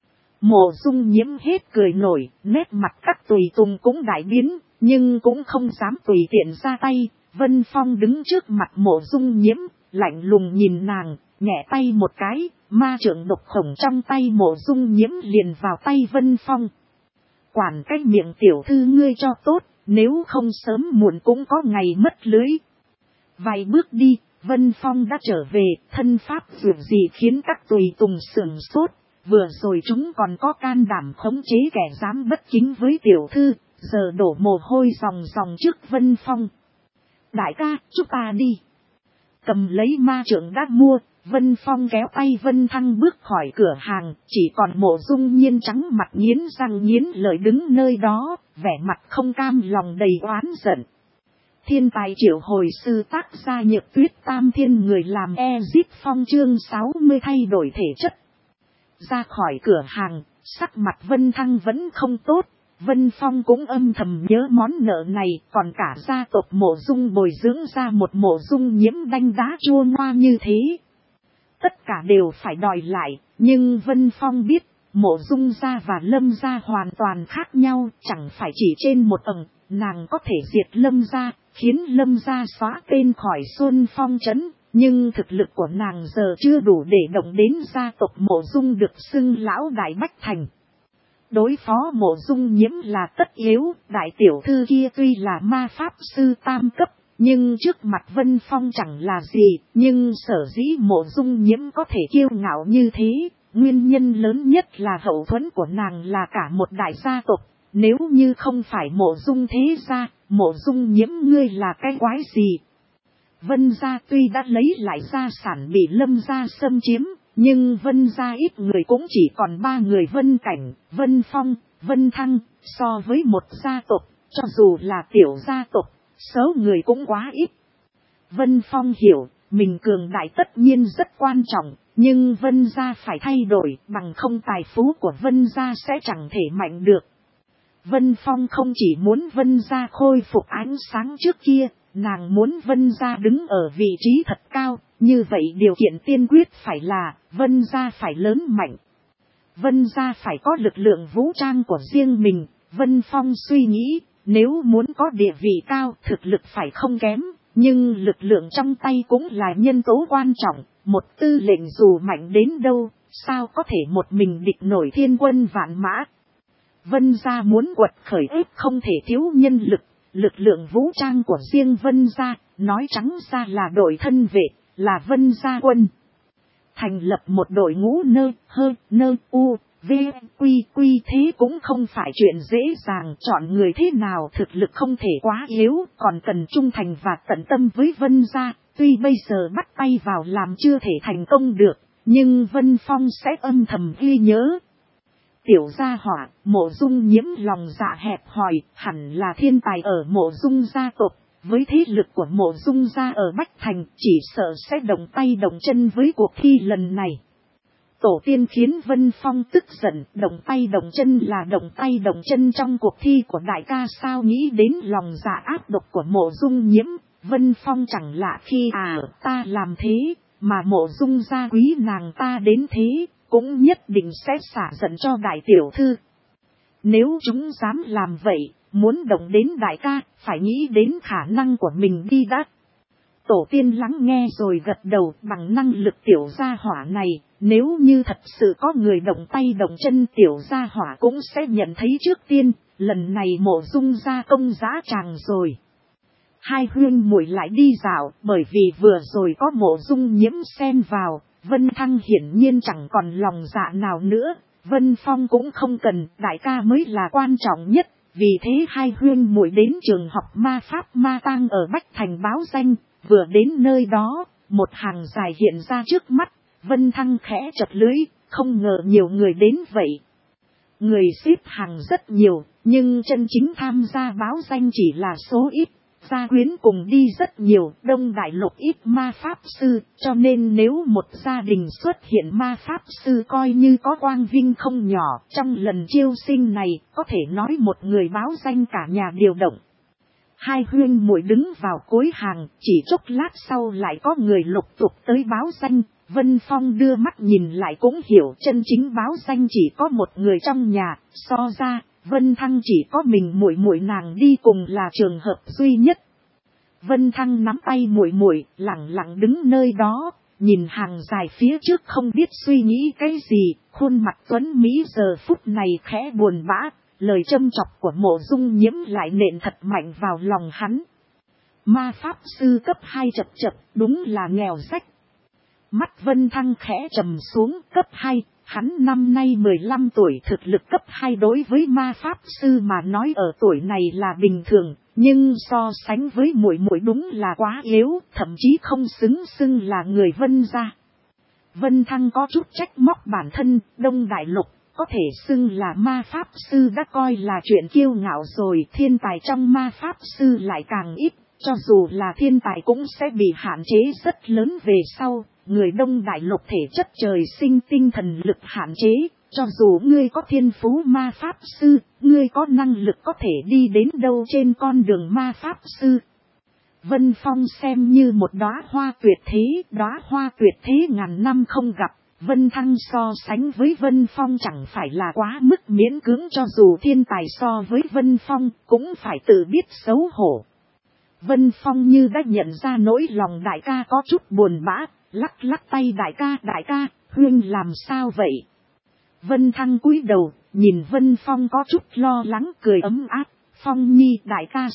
Mộ Dung Nhiễm hết cười nổi, nét mặt các tùy tùng cũng đại biến, nhưng cũng không dám tùy tiện ra tay. Vân Phong đứng trước mặt Mộ Dung Nhiễm, lạnh lùng nhìn nàng, nhẹ tay một cái, ma trượng độc khổng trong tay Mộ Dung Nhiễm liền vào tay Vân Phong. Quản cái miệng tiểu thư ngươi cho tốt, nếu không sớm muộn cũng có ngày mất lưới. Vài bước đi, Vân Phong đã trở về, thân pháp dù gì khiến các tùy tùng sửng sốt. Vừa rồi chúng còn có can đảm khống chế kẻ dám bất kính với tiểu thư, giờ đổ mồ hôi ròng ròng trước Vân Phong. Đại ca, chúng ta đi. Cầm lấy ma trượng đã mua, Vân Phong kéo tay Vân Thăng bước khỏi cửa hàng, chỉ còn Mộ Dung Nhiên trắng mặt nghiến răng nghiến lợi đứng nơi đó, vẻ mặt không cam lòng đầy oán giận. Thiên tài triệu hồi sư tác gia Nhược Tuyết Tam Thiên người làm Ezip Phong chương 60 thay đổi thể chất. Ra khỏi cửa hàng, sắc mặt Vân Thăng vẫn không tốt. Vân Phong cũng âm thầm nhớ món nợ này, còn cả gia tộc Mộ Dung bồi dưỡng ra một Mộ Dung Nhiễm đanh đá chua ngoa như thế. Tất cả đều phải đòi lại, nhưng Vân Phong biết, Mộ Dung gia và Lâm gia hoàn toàn khác nhau, chẳng phải chỉ trên một tầng, nàng có thể diệt Lâm gia, khiến Lâm gia xóa tên khỏi Xuân Phong trấn, nhưng thực lực của nàng giờ chưa đủ để động đến gia tộc Mộ Dung được xưng lão đại Bách Thành. Đối phó Mộ Dung Nhiễm là tất yếu, đại tiểu thư kia tuy là ma pháp sư tam cấp, nhưng trước mặt Vân Phong chẳng là gì, nhưng sở dĩ Mộ Dung Nhiễm có thể kiêu ngạo như thế, nguyên nhân lớn nhất là hậu thuẫn của nàng là cả một đại gia tộc, nếu như không phải Mộ Dung thế gia, Mộ Dung Nhiễm ngươi là cái quái gì? Vân gia tuy đã lấy lại gia sản bị Lâm gia xâm chiếm, nhưng Vân gia ít người cũng chỉ còn 3 người Vân Cảnh, Vân Phong, Vân Thăng, so với một gia tộc, cho dù là tiểu gia tộc, số người cũng quá ít. Vân Phong hiểu, mình cường đại tất nhiên rất quan trọng, nhưng Vân gia phải thay đổi, bằng không tài phú của Vân gia sẽ chẳng thể mạnh được. Vân Phong không chỉ muốn Vân gia khôi phục ánh sáng trước kia, nàng muốn Vân gia đứng ở vị trí thật cao, như vậy điều kiện tiên quyết phải là Vân gia phải lớn mạnh. Vân gia phải có lực lượng vũ trang của riêng mình. Vân Phong suy nghĩ, nếu muốn có địa vị cao, thực lực phải không kém, nhưng lực lượng trong tay cũng là nhân tố quan trọng. Một tư lệnh dù mạnh đến đâu, sao có thể một mình địch nổi thiên quân vạn mã. Vân gia muốn quật khởi ép không thể thiếu nhân lực, lực lượng vũ trang của riêng Vân gia, nói trắng ra là đội thân vệ, là Vân gia quân. thành lập một đội ngũ quy thế cũng không phải chuyện dễ dàng, chọn người thế nào thực lực không thể quá yếu, còn cần trung thành và tận tâm với Vân gia. Tuy bây giờ bắt tay vào làm chưa thể thành công được, nhưng Vân Phong sẽ âm thầm ghi nhớ. Tiểu gia hỏa, Mộ Dung Nhiễm lòng dạ hẹp hòi, hẳn là thiên tài ở Mộ Dung gia tộc. Với thế lực của Mộ Dung gia ở Bách Thành, chỉ sợ sẽ động tay động chân với cuộc thi lần này. Tổ tiên khiến Vân Phong tức giận, động tay động chân là động tay động chân trong cuộc thi của đại ca sao? Nghĩ đến lòng dạ ác độc của Mộ Dung Nhiễm, Vân Phong chẳng lạ khi ta làm thế, mà Mộ Dung gia quý nàng ta đến thế, cũng nhất định sẽ xả giận cho đại tiểu thư. Nếu chúng dám làm vậy, muốn động đến đại ca, phải nghĩ đến khả năng của mình đi đã. Tổ tiên lắng nghe rồi gật đầu, bằng năng lực tiểu gia hỏa này, nếu như thật sự có người động tay động chân, tiểu gia hỏa cũng sẽ nhận thấy trước tiên, lần này Mộ Dung gia công giá tràng rồi. Hai huynh muội lại đi dạo, bởi vì vừa rồi có Mộ Dung Nhiễm xen vào, Vân Thăng hiển nhiên chẳng còn lòng dạ nào nữa. Vân Phong cũng không cần, đại ca mới là quan trọng nhất. Vì thế hai huynh muội đến trường học ma pháp ma tang ở Bách Thành báo danh. Vừa đến nơi đó, một hàng dài hiện ra trước mắt. Vân Thăng khẽ chật lưỡi, không ngờ nhiều người đến vậy. Người xếp hàng rất nhiều, nhưng chân chính tham gia báo danh chỉ là số ít. Gia quyến cùng đi rất nhiều, Đông Đại Lục ít ma pháp sư, cho nên nếu một gia đình xuất hiện ma pháp sư coi như có quang vinh không nhỏ. Trong lần chiêu sinh này, có thể nói một người báo danh cả nhà điều động. Hai huynh muội đứng vào cuối hàng, chỉ chốc lát sau lại có người lục tục tới báo danh. Vân Phong đưa mắt nhìn lại cũng hiểu chân chính báo danh chỉ có một người trong nhà, so ra Vân Thăng chỉ có mình muội muội nàng đi cùng là trường hợp duy nhất. Vân Thăng nắm tay muội muội, lặng lặng đứng nơi đó, nhìn hàng dài phía trước không biết suy nghĩ cái gì, khuôn mặt tuấn mỹ giờ phút này khẽ buồn bã, lời châm chọc của Mộ Dung Nhiễm lại nện thật mạnh vào lòng hắn. Ma pháp sư cấp 2 chập chập, đúng là nghèo rách. Mắt Vân Thăng khẽ trầm xuống, cấp 2. Hắn năm nay 15 tuổi, thực lực cấp 2 đối với ma pháp sư mà nói ở tuổi này là bình thường, nhưng so sánh với muội muội đúng là quá yếu, thậm chí không xứng xưng là người Vân gia. Vân Thăng có chút trách móc bản thân, Đông Đại Lục có thể xưng là ma pháp sư đã coi là chuyện kiêu ngạo rồi, thiên tài trong ma pháp sư lại càng ít, cho dù là thiên tài cũng sẽ bị hạn chế rất lớn về sau. Người Đông Đại Lục thể chất trời sinh tinh thần lực hạn chế, cho dù ngươi có thiên phú ma pháp sư, ngươi có năng lực có thể đi đến đâu trên con đường ma pháp sư. Vân Phong xem như một đóa hoa tuyệt thế ngàn năm không gặp, Vân Thăng so sánh với Vân Phong chẳng phải là quá mức miễn cưỡng, cho dù thiên tài so với Vân Phong cũng phải tự biết xấu hổ. Vân Phong như đã nhận ra nỗi lòng đại ca có chút buồn bã. Lắc lắc tay đại ca, huynh làm sao vậy? Vân Thăng cúi đầu, nhìn Vân Phong có chút lo lắng, cười ấm áp. Phong nhi, đại ca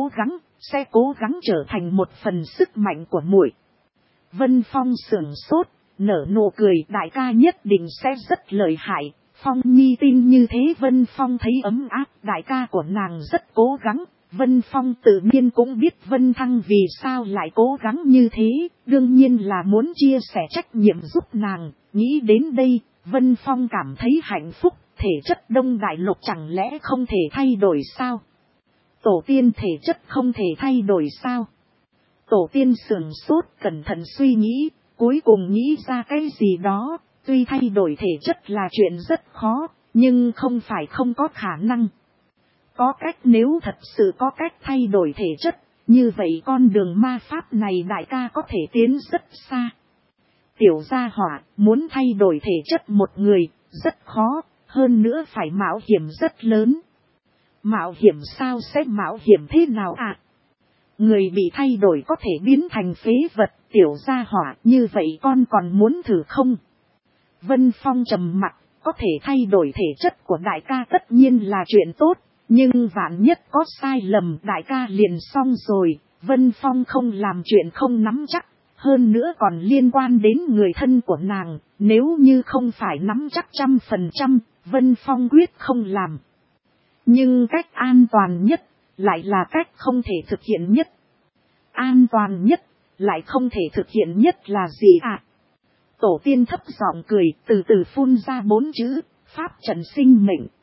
sẽ cố gắng trở thành một phần sức mạnh của muội. Vân Phong sửng sốt, nở nụ cười, đại ca nhất định sẽ rất lợi hại. Phong nhi tin như thế. Vân Phong thấy ấm áp, đại ca của nàng rất cố gắng. Vân Phong tự nhiên cũng biết Vân Thăng vì sao lại cố gắng như thế, đương nhiên là muốn chia sẻ trách nhiệm giúp nàng. Nghĩ đến đây, Vân Phong cảm thấy hạnh phúc, thể chất Đông Đại Lục chẳng lẽ không thể thay đổi sao? Tổ tiên thể chất không thể thay đổi sao? Tổ tiên sửng sốt cẩn thận suy nghĩ, cuối cùng nghĩ ra cái gì đó, tuy thay đổi thể chất là chuyện rất khó, nhưng không phải không có khả năng. Có cách, nếu thật sự có cách thay đổi thể chất, như vậy con đường ma pháp này đại ca có thể tiến rất xa. Tiểu gia hỏa, muốn thay đổi thể chất một người, rất khó, hơn nữa phải mạo hiểm rất lớn. Mạo hiểm sao? Sẽ mạo hiểm thế nào ạ? Người bị thay đổi có thể biến thành phế vật, tiểu gia hỏa, như vậy con còn muốn thử không? Vân Phong trầm mặc, có thể thay đổi thể chất của đại ca tất nhiên là chuyện tốt. Nhưng vạn nhất có sai lầm đại ca liền xong rồi. Vân Phong không làm chuyện không nắm chắc. Hơn nữa còn liên quan đến người thân của nàng, nếu như không phải nắm chắc 100%, Vân Phong quyết không làm. Nhưng cách an toàn nhất, lại là cách không thể thực hiện nhất. An toàn nhất, lại không thể thực hiện nhất là gì ạ? Tổ tiên thấp giọng cười, từ từ phun ra 4 chữ, pháp trận sinh mệnh.